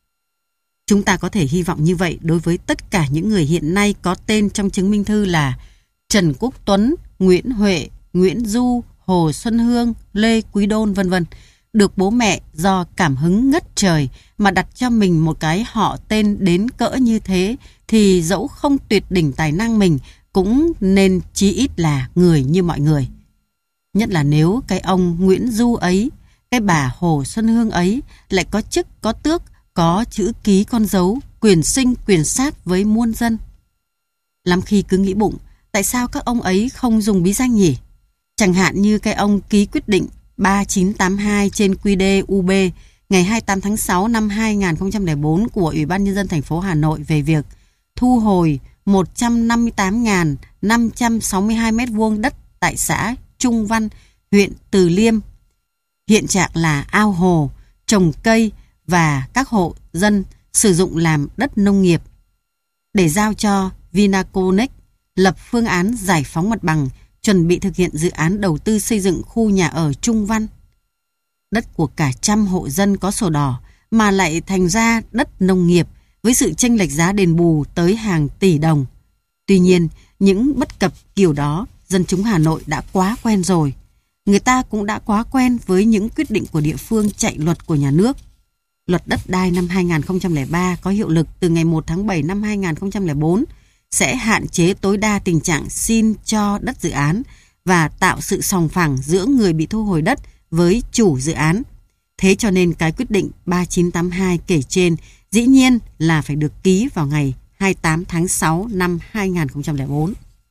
Chúng ta có thể hy vọng như vậy đối với tất cả những người hiện nay có tên trong chứng minh thư là Trần Quốc Tuấn, Nguyễn Huệ, Nguyễn Du, Hồ Xuân Hương, Lê Quý Đôn, vân vân, được bố mẹ do cảm hứng ngất trời mà đặt cho mình một cái họ tên đến cỡ như thế, thì dẫu không tuyệt đỉnh tài năng mình cũng nên chí ít là người như mọi người. Nhất là nếu cái ông Nguyễn Du ấy, cái bà Hồ Xuân Hương ấy lại có chức, có tước, có chữ ký con dấu, quyền sinh, quyền sát với muôn dân. Lắm khi cứ nghĩ bụng, tại sao các ông ấy không dùng bí danh nhỉ? Chẳng hạn như cái ông ký quyết định ba chín tám hai trên quy đê u bê ngày hai mươi tám tháng sáu năm hai nghìn không trăm lẻ bốn của Ủy ban Nhân dân thành phố Hà Nội về việc thu hồi một trăm năm mươi tám nghìn năm trăm sáu mươi hai mét vuông đất tại xã Trung Văn, huyện Từ Liêm. Hiện trạng là ao hồ, trồng cây và các hộ dân sử dụng làm đất nông nghiệp, để giao cho Vinaconex lập phương án giải phóng mặt bằng, chuẩn bị thực hiện dự án đầu tư xây dựng khu nhà ở Trung Văn. Đất của cả trăm hộ dân có sổ đỏ mà lại thành ra đất nông nghiệp với sự chênh lệch giá đền bù tới hàng tỷ đồng. Tuy nhiên, những bất cập kiểu đó dân chúng Hà Nội đã quá quen rồi. Người ta cũng đã quá quen với những quyết định của địa phương chạy luật của nhà nước. Luật đất đai năm hai nghìn không trăm lẻ ba có hiệu lực từ ngày một tháng bảy năm hai nghìn không trăm lẻ bốn sẽ hạn chế tối đa tình trạng xin cho đất dự án và tạo sự sòng phẳng giữa người bị thu hồi đất với chủ dự án. Thế cho nên cái quyết định ba chín tám hai kể trên dĩ nhiên là phải được ký vào ngày hai mươi tám tháng sáu năm hai nghìn không trăm lẻ bốn.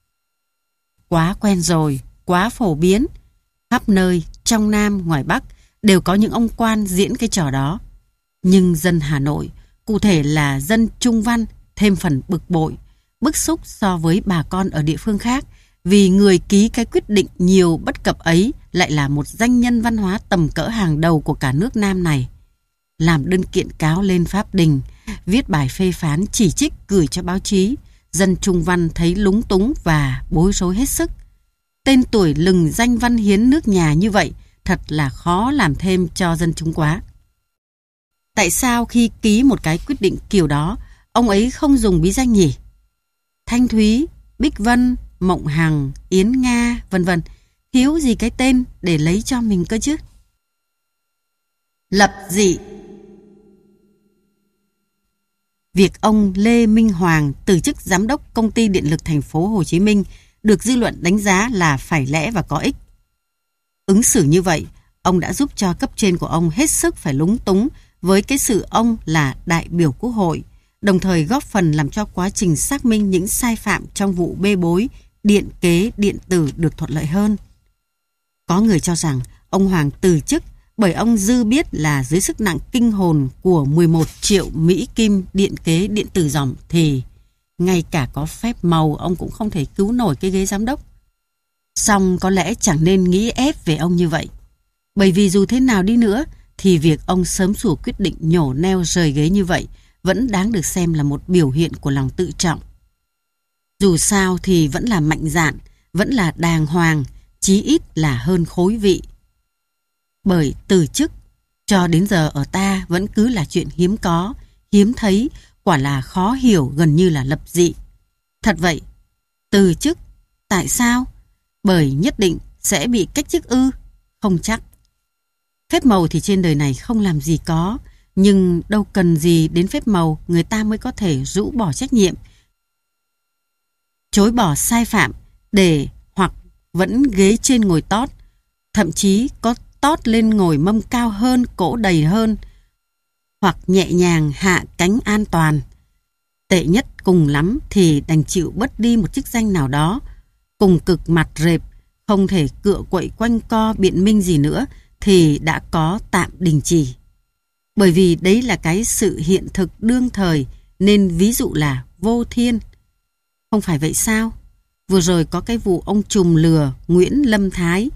Quá quen rồi, quá phổ biến. Khắp nơi, trong Nam, ngoài Bắc đều có những ông quan diễn cái trò đó. Nhưng dân Hà Nội, cụ thể là dân Trung Văn, thêm phần bực bội, bức xúc so với bà con ở địa phương khác, vì người ký cái quyết định nhiều bất cập ấy lại là một danh nhân văn hóa tầm cỡ hàng đầu của cả nước Nam này. Làm đơn kiện cáo lên pháp đình, viết bài phê phán chỉ trích gửi cho báo chí, dân Trung Văn thấy lúng túng và bối rối hết sức. Tên tuổi lừng danh văn hiến nước nhà như vậy thật là khó làm thêm cho dân chúng quá. Tại sao khi ký một cái quyết định kiểu đó, ông ấy không dùng bí danh nhỉ? Thanh Thúy, Bích Vân, Mộng Hằng, Yến Nga, vân vân, thiếu gì cái tên để lấy cho mình cơ chứ? Lập dị. Việc ông Lê Minh Hoàng từ chức giám đốc công ty điện lực thành phố Hồ Chí Minh được dư luận đánh giá là phải lẽ và có ích. Ứng xử như vậy, ông đã giúp cho cấp trên của ông hết sức phải lúng túng với cái sự ông là đại biểu Quốc hội, đồng thời góp phần làm cho quá trình xác minh những sai phạm trong vụ bê bối điện kế điện tử được thuận lợi hơn. Có người cho rằng ông Hoàng từ chức bởi ông dư biết là dưới sức nặng kinh hồn của mười một triệu Mỹ Kim điện kế điện tử dòng thì ngay cả có phép màu ông cũng không thể cứu nổi cái ghế giám đốc. Song có lẽ chẳng nên nghĩ ép về ông như vậy. Bởi vì dù thế nào đi nữa thì việc ông sớm sủa quyết định nhổ neo rời ghế như vậy vẫn đáng được xem là một biểu hiện của lòng tự trọng. Dù sao thì vẫn là mạnh dạn, vẫn là đàng hoàng, chí ít là hơn khối vị. Bởi từ chức cho đến giờ ở ta vẫn cứ là chuyện hiếm có, hiếm thấy, quả là khó hiểu, gần như là lập dị. Thật vậy, từ chức, tại sao? Bởi nhất định sẽ bị cách chức ư? Không chắc. Phép màu thì trên đời này không làm gì có, nhưng đâu cần gì đến phép màu người ta mới có thể rũ bỏ trách nhiệm, chối bỏ sai phạm để hoặc vẫn ghế trên ngồi tót, thậm chí có tót lên ngồi mâm cao hơn, cổ đầy hơn, hoặc nhẹ nhàng hạ cánh an toàn. Tệ nhất cùng lắm thì đành chịu bớt đi một chức danh nào đó, cùng cực mặt rệp, không thể cựa quậy quanh co biện minh gì nữa thì đã có tạm đình chỉ. Bởi vì đấy là cái sự hiện thực đương thời, nên ví dụ là vô thiên. Không phải vậy sao? Vừa rồi có cái vụ ông trùm lừa Nguyễn Lâm Thái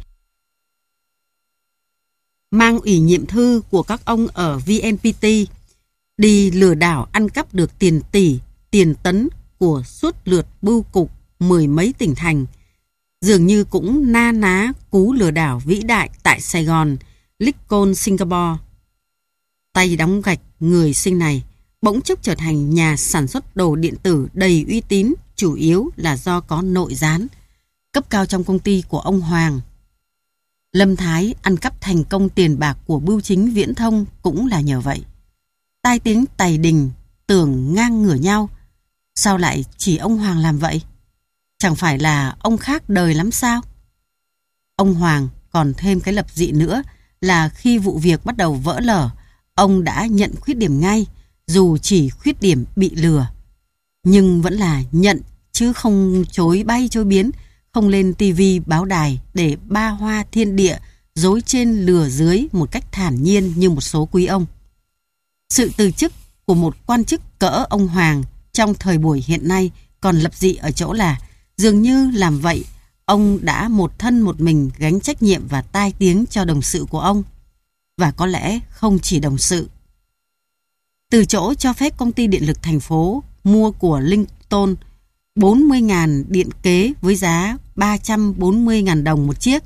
mang ủy nhiệm thư của các ông ở vê en pê tê đi lừa đảo ăn cắp được tiền tỷ, tiền tấn của suốt lượt bưu cục mười mấy tỉnh thành. Dường như cũng na ná cú lừa đảo vĩ đại tại Sài Gòn, Lincoln, Singapore. Tay đóng gạch người sinh này bỗng chốc trở thành nhà sản xuất đồ điện tử đầy uy tín, chủ yếu là do có nội gián cấp cao trong công ty của ông Hoàng. Lâm Thái ăn cắp thành công tiền bạc của bưu chính viễn thông cũng là nhờ vậy. Tai tiếng tày đình tưởng ngang ngửa nhau. Sao lại chỉ ông Hoàng làm vậy? Chẳng phải là ông khác đời lắm sao? Ông Hoàng còn thêm cái lập dị nữa là khi vụ việc bắt đầu vỡ lở, ông đã nhận khuyết điểm ngay, dù chỉ khuyết điểm bị lừa. Nhưng vẫn là nhận, chứ không chối bay chối biến, không lên tivi báo đài để ba hoa thiên địa, dối trên lừa dưới một cách thản nhiên như một số quý ông. Sự từ chức của một quan chức cỡ ông Hoàng trong thời buổi hiện nay còn lập dị ở chỗ là dường như làm vậy ông đã một thân một mình gánh trách nhiệm và tai tiếng cho đồng sự của ông. Và có lẽ không chỉ đồng sự. Từ chỗ cho phép công ty điện lực thành phố mua của Lincoln bốn mươi nghìn điện kế với giá ba trăm bốn mươi nghìn đồng một chiếc,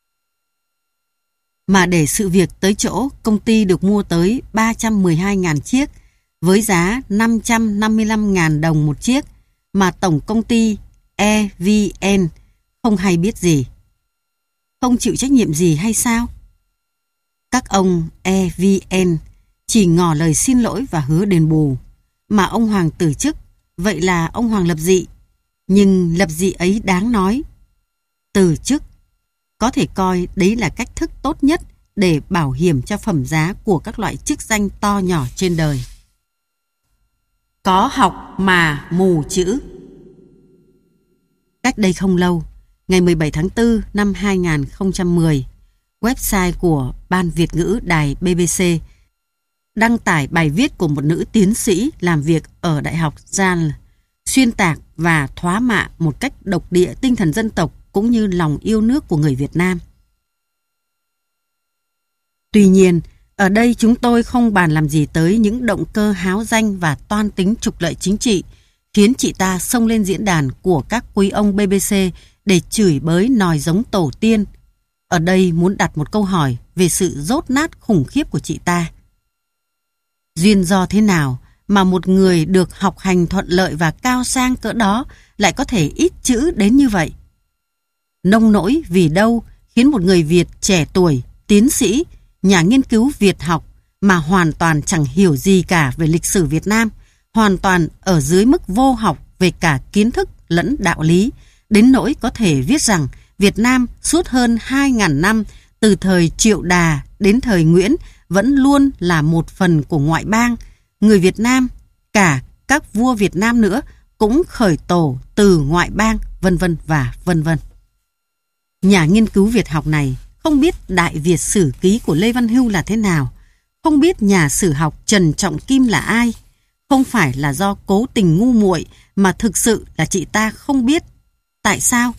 mà để sự việc tới chỗ công ty được mua tới ba trăm mười hai nghìn chiếc với giá năm trăm năm mươi lăm nghìn đồng một chiếc, mà tổng công ty e vê en không hay biết gì, không chịu trách nhiệm gì hay sao? Các ông e vê en chỉ ngỏ lời xin lỗi và hứa đền bù, mà ông Hoàng từ chức, vậy là ông Hoàng lập dị. Nhưng lập dị ấy đáng nói. Từ chức, có thể coi đấy là cách thức tốt nhất để bảo hiểm cho phẩm giá của các loại chức danh to nhỏ trên đời. Có học mà mù chữ. Cách đây không lâu, ngày mười bảy tháng tư năm hai nghìn không trăm mười, website của Ban Việt ngữ Đài bê bê xê đăng tải bài viết của một nữ tiến sĩ làm việc ở Đại học Yale, xuyên tạc và thoá mạ một cách độc địa tinh thần dân tộc cũng như lòng yêu nước của người Việt Nam. Tuy nhiên, ở đây chúng tôi không bàn làm gì tới những động cơ háo danh và toan tính trục lợi chính trị khiến chị ta xông lên diễn đàn của các quý ông bê bê xê để chửi bới nòi giống tổ tiên. Ở đây muốn đặt một câu hỏi về sự dốt nát khủng khiếp của chị ta. Duyên do thế nào mà một người được học hành thuận lợi và cao sang cỡ đó lại có thể ít chữ đến như vậy? Nông nỗi vì đâu khiến một người Việt trẻ tuổi, tiến sĩ, nhà nghiên cứu Việt học mà hoàn toàn chẳng hiểu gì cả về lịch sử Việt Nam, hoàn toàn ở dưới mức vô học về cả kiến thức lẫn đạo lý, đến nỗi có thể viết rằng Việt Nam suốt hơn hai ngàn năm, từ thời Triệu Đà đến thời Nguyễn, vẫn luôn là một phần của ngoại bang. Người Việt Nam, cả các vua Việt Nam nữa, cũng khởi tổ từ ngoại bang, vân vân và vân vân. Nhà nghiên cứu Việt học này không biết Đại Việt Sử Ký của Lê Văn Hưu là thế nào, không biết nhà sử học Trần Trọng Kim là ai. Không phải là do cố tình ngu muội, mà thực sự là chị ta không biết. Tại sao?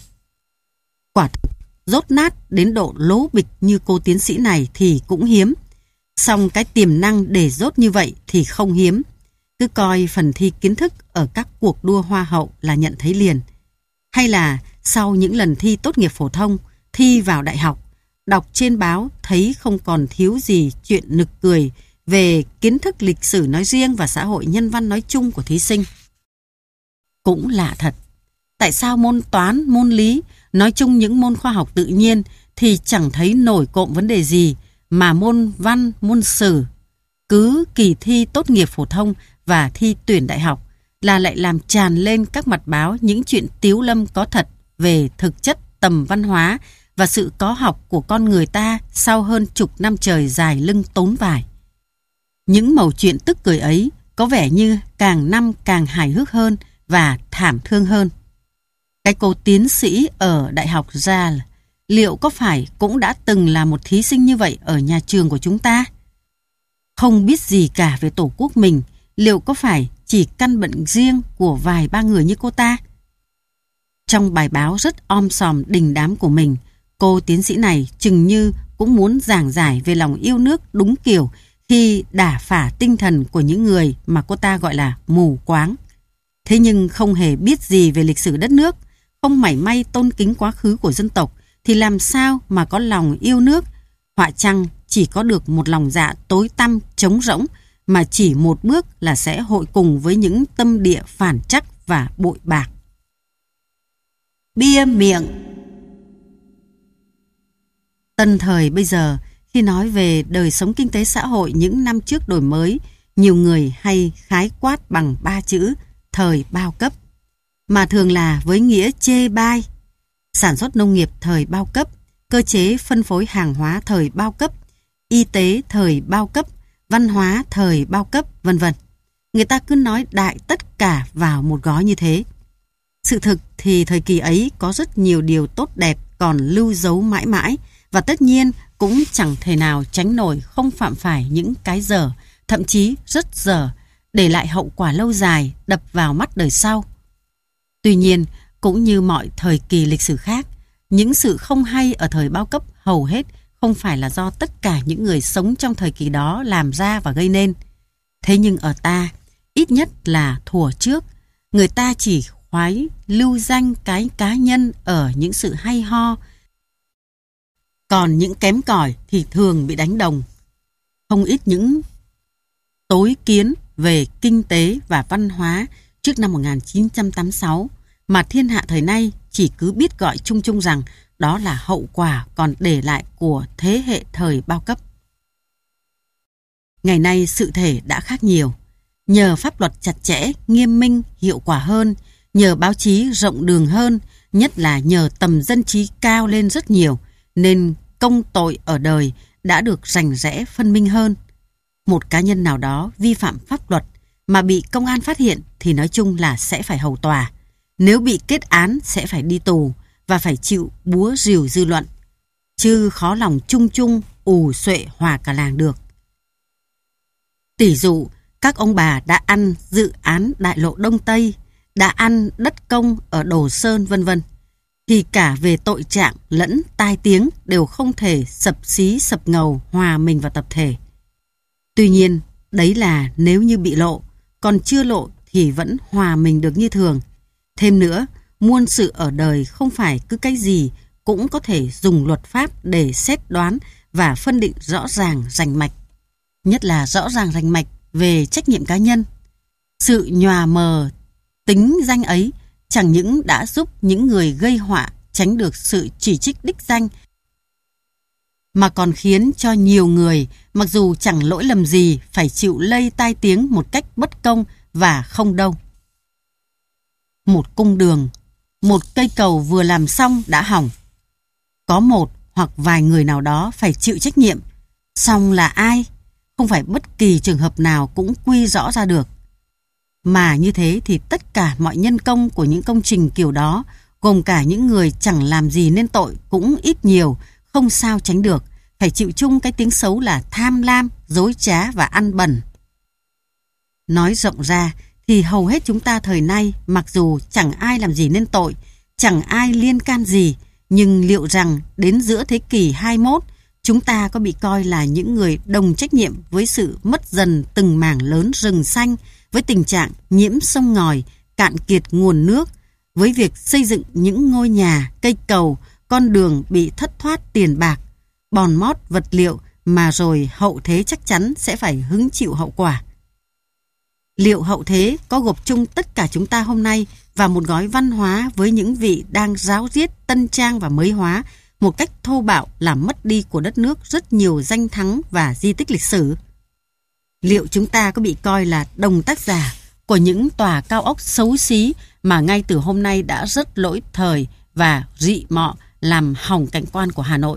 Quả thực, dốt nát đến độ lố bịch như cô tiến sĩ này thì cũng hiếm. Song cái tiềm năng để dốt như vậy thì không hiếm. Cứ coi phần thi kiến thức ở các cuộc đua hoa hậu là nhận thấy liền. Hay là sau những lần thi tốt nghiệp phổ thông, thi vào đại học, đọc trên báo thấy không còn thiếu gì chuyện nực cười về kiến thức lịch sử nói riêng và xã hội nhân văn nói chung của thí sinh. Cũng lạ thật, tại sao môn toán, môn lý, nói chung những môn khoa học tự nhiên thì chẳng thấy nổi cộm vấn đề gì, mà môn văn, môn sử, cứ kỳ thi tốt nghiệp phổ thông và thi tuyển đại học là lại làm tràn lên các mặt báo những chuyện tiếu lâm có thật về thực chất tầm văn hóa và sự có học của con người ta sau hơn chục năm trời dài lưng tốn vải. Những mẩu chuyện tức cười ấy có vẻ như càng năm càng hài hước hơn và thảm thương hơn. Cái cô tiến sĩ ở Đại học Yale liệu có phải cũng đã từng là một thí sinh như vậy ở nhà trường của chúng ta? Không biết gì cả về tổ quốc mình, liệu có phải chỉ căn bệnh riêng của vài ba người như cô ta? Trong bài báo rất om sòm đình đám của mình, cô tiến sĩ này chừng như cũng muốn giảng giải về lòng yêu nước đúng kiểu khi đả phả tinh thần của những người mà cô ta gọi là mù quáng. Thế nhưng không hề biết gì về lịch sử đất nước, không mảy may tôn kính quá khứ của dân tộc, thì làm sao mà có lòng yêu nước? Họa chăng chỉ có được một lòng dạ tối tăm trống rỗng, mà chỉ một bước là sẽ hội cùng với những tâm địa phản trắc và bội bạc. Bia miệng. Tân thời bây giờ, khi nói về đời sống kinh tế xã hội những năm trước đổi mới, nhiều người hay khái quát bằng ba chữ thời bao cấp, mà thường là với nghĩa chê bai. Sản xuất nông nghiệp thời bao cấp, cơ chế phân phối hàng hóa thời bao cấp, y tế thời bao cấp, văn hóa thời bao cấp, vân vân. Người ta cứ nói đại tất cả vào một gói như thế. Sự thực thì thời kỳ ấy có rất nhiều điều tốt đẹp còn lưu dấu mãi mãi, và tất nhiên cũng chẳng thể nào tránh nổi không phạm phải những cái dở, thậm chí rất dở, để lại hậu quả lâu dài đập vào mắt đời sau. Tuy nhiên, cũng như mọi thời kỳ lịch sử khác, những sự không hay ở thời bao cấp hầu hết không phải là do tất cả những người sống trong thời kỳ đó làm ra và gây nên. Thế nhưng ở ta, ít nhất là thuở trước, người ta chỉ khoái lưu danh cái cá nhân ở những sự hay ho, còn những kém cỏi thì thường bị đánh đồng. Không ít những tối kiến về kinh tế và văn hóa trước năm một nghìn chín trăm tám mươi sáu mà thiên hạ thời nay chỉ cứ biết gọi chung chung rằng đó là hậu quả còn để lại của thế hệ thời bao cấp. Ngày nay sự thể đã khác nhiều. Nhờ pháp luật chặt chẽ, nghiêm minh, hiệu quả hơn, nhờ báo chí rộng đường hơn, nhất là nhờ tầm dân trí cao lên rất nhiều, nên công tội ở đời đã được rành rẽ phân minh hơn. Một cá nhân nào đó vi phạm pháp luật mà bị công an phát hiện thì nói chung là sẽ phải hầu tòa. Nếu bị kết án sẽ phải đi tù và phải chịu búa rìu dư luận. Chứ khó lòng chung chung ù xuệ hòa cả làng được. Tỷ dụ, các ông bà đã ăn dự án đại lộ Đông Tây, đã ăn đất công ở Đồ Sơn vân vân, thì cả về tội trạng lẫn tai tiếng đều không thể sập xí sập ngầu hòa mình vào tập thể. Tuy nhiên, đấy là nếu như bị lộ, còn chưa lộ thì vẫn hòa mình được như thường. Thêm nữa, muôn sự ở đời không phải cứ cái gì cũng có thể dùng luật pháp để xét đoán và phân định rõ ràng rành mạch. Nhất là rõ ràng rành mạch về trách nhiệm cá nhân. Sự nhòa mờ tính danh ấy chẳng những đã giúp những người gây họa tránh được sự chỉ trích đích danh, mà còn khiến cho nhiều người, mặc dù chẳng lỗi lầm gì, phải chịu lây tai tiếng một cách bất công và không đâu. Một cung đường, một cây cầu vừa làm xong đã hỏng. Có một hoặc vài người nào đó phải chịu trách nhiệm. Song là ai? Không phải bất kỳ trường hợp nào cũng quy rõ ra được. Mà như thế thì tất cả mọi nhân công của những công trình kiểu đó, gồm cả những người chẳng làm gì nên tội, cũng ít nhiều, không sao tránh được, phải chịu chung cái tiếng xấu là tham lam, dối trá và ăn bẩn. Nói rộng ra thì hầu hết chúng ta thời nay, mặc dù chẳng ai làm gì nên tội, chẳng ai liên can gì, nhưng liệu rằng đến giữa thế kỷ hai mươi mốt, chúng ta có bị coi là những người đồng trách nhiệm với sự mất dần từng mảng lớn rừng xanh, với tình trạng nhiễm sông ngòi, cạn kiệt nguồn nước, với việc xây dựng những ngôi nhà, cây cầu, con đường bị thất thoát tiền bạc, bòn mót vật liệu mà rồi hậu thế chắc chắn sẽ phải hứng chịu hậu quả. Liệu hậu thế có gộp chung tất cả chúng ta hôm nay vào một gói văn hóa với những vị đang ráo riết tân trang và mới hóa một cách thô bạo làm mất đi của đất nước rất nhiều danh thắng và di tích lịch sử? Liệu chúng ta có bị coi là đồng tác giả của những tòa cao ốc xấu xí mà ngay từ hôm nay đã rất lỗi thời và rị mọ làm hỏng cảnh quan của Hà Nội?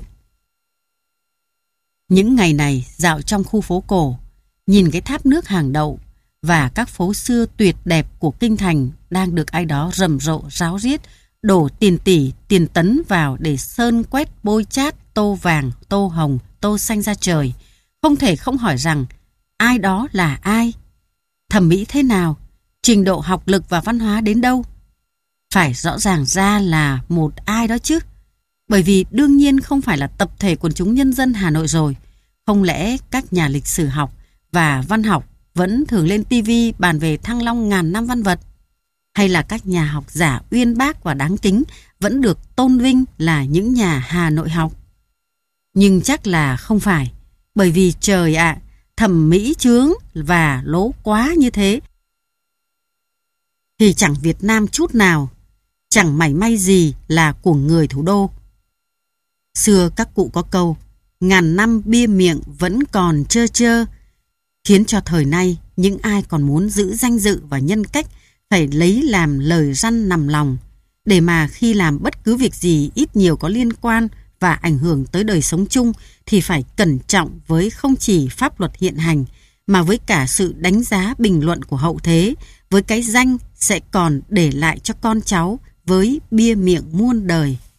Những ngày này dạo trong khu phố cổ, nhìn cái tháp nước Hàng Đậu và các phố xưa tuyệt đẹp của kinh thành đang được ai đó rầm rộ ráo riết, đổ tiền tỷ, tiền tấn vào để sơn quét bôi chát, tô vàng, tô hồng, tô xanh ra trời. Không thể không hỏi rằng ai đó là ai? Thẩm mỹ thế nào? Trình độ học lực và văn hóa đến đâu? Phải rõ ràng ra là một ai đó chứ. Bởi vì đương nhiên không phải là tập thể quần chúng nhân dân Hà Nội rồi. Không lẽ các nhà lịch sử học và văn học vẫn thường lên tivi bàn về Thăng Long ngàn năm văn vật? Hay là các nhà học giả uyên bác và đáng kính vẫn được tôn vinh là những nhà Hà Nội học? Nhưng chắc là không phải. Bởi vì trời ạ, à, thẩm mỹ chướng và lố quá như thế thì chẳng Việt Nam chút nào, chẳng mảy may gì là của người thủ đô. Xưa các cụ có câu, ngàn năm bia miệng vẫn còn trơ trơ, khiến cho thời nay những ai còn muốn giữ danh dự và nhân cách phải lấy làm lời răn nằm lòng, để mà khi làm bất cứ việc gì ít nhiều có liên quan và ảnh hưởng tới đời sống chung thì phải cẩn trọng với không chỉ pháp luật hiện hành, mà với cả sự đánh giá bình luận của hậu thế, với cái danh sẽ còn để lại cho con cháu với bia miệng muôn đời.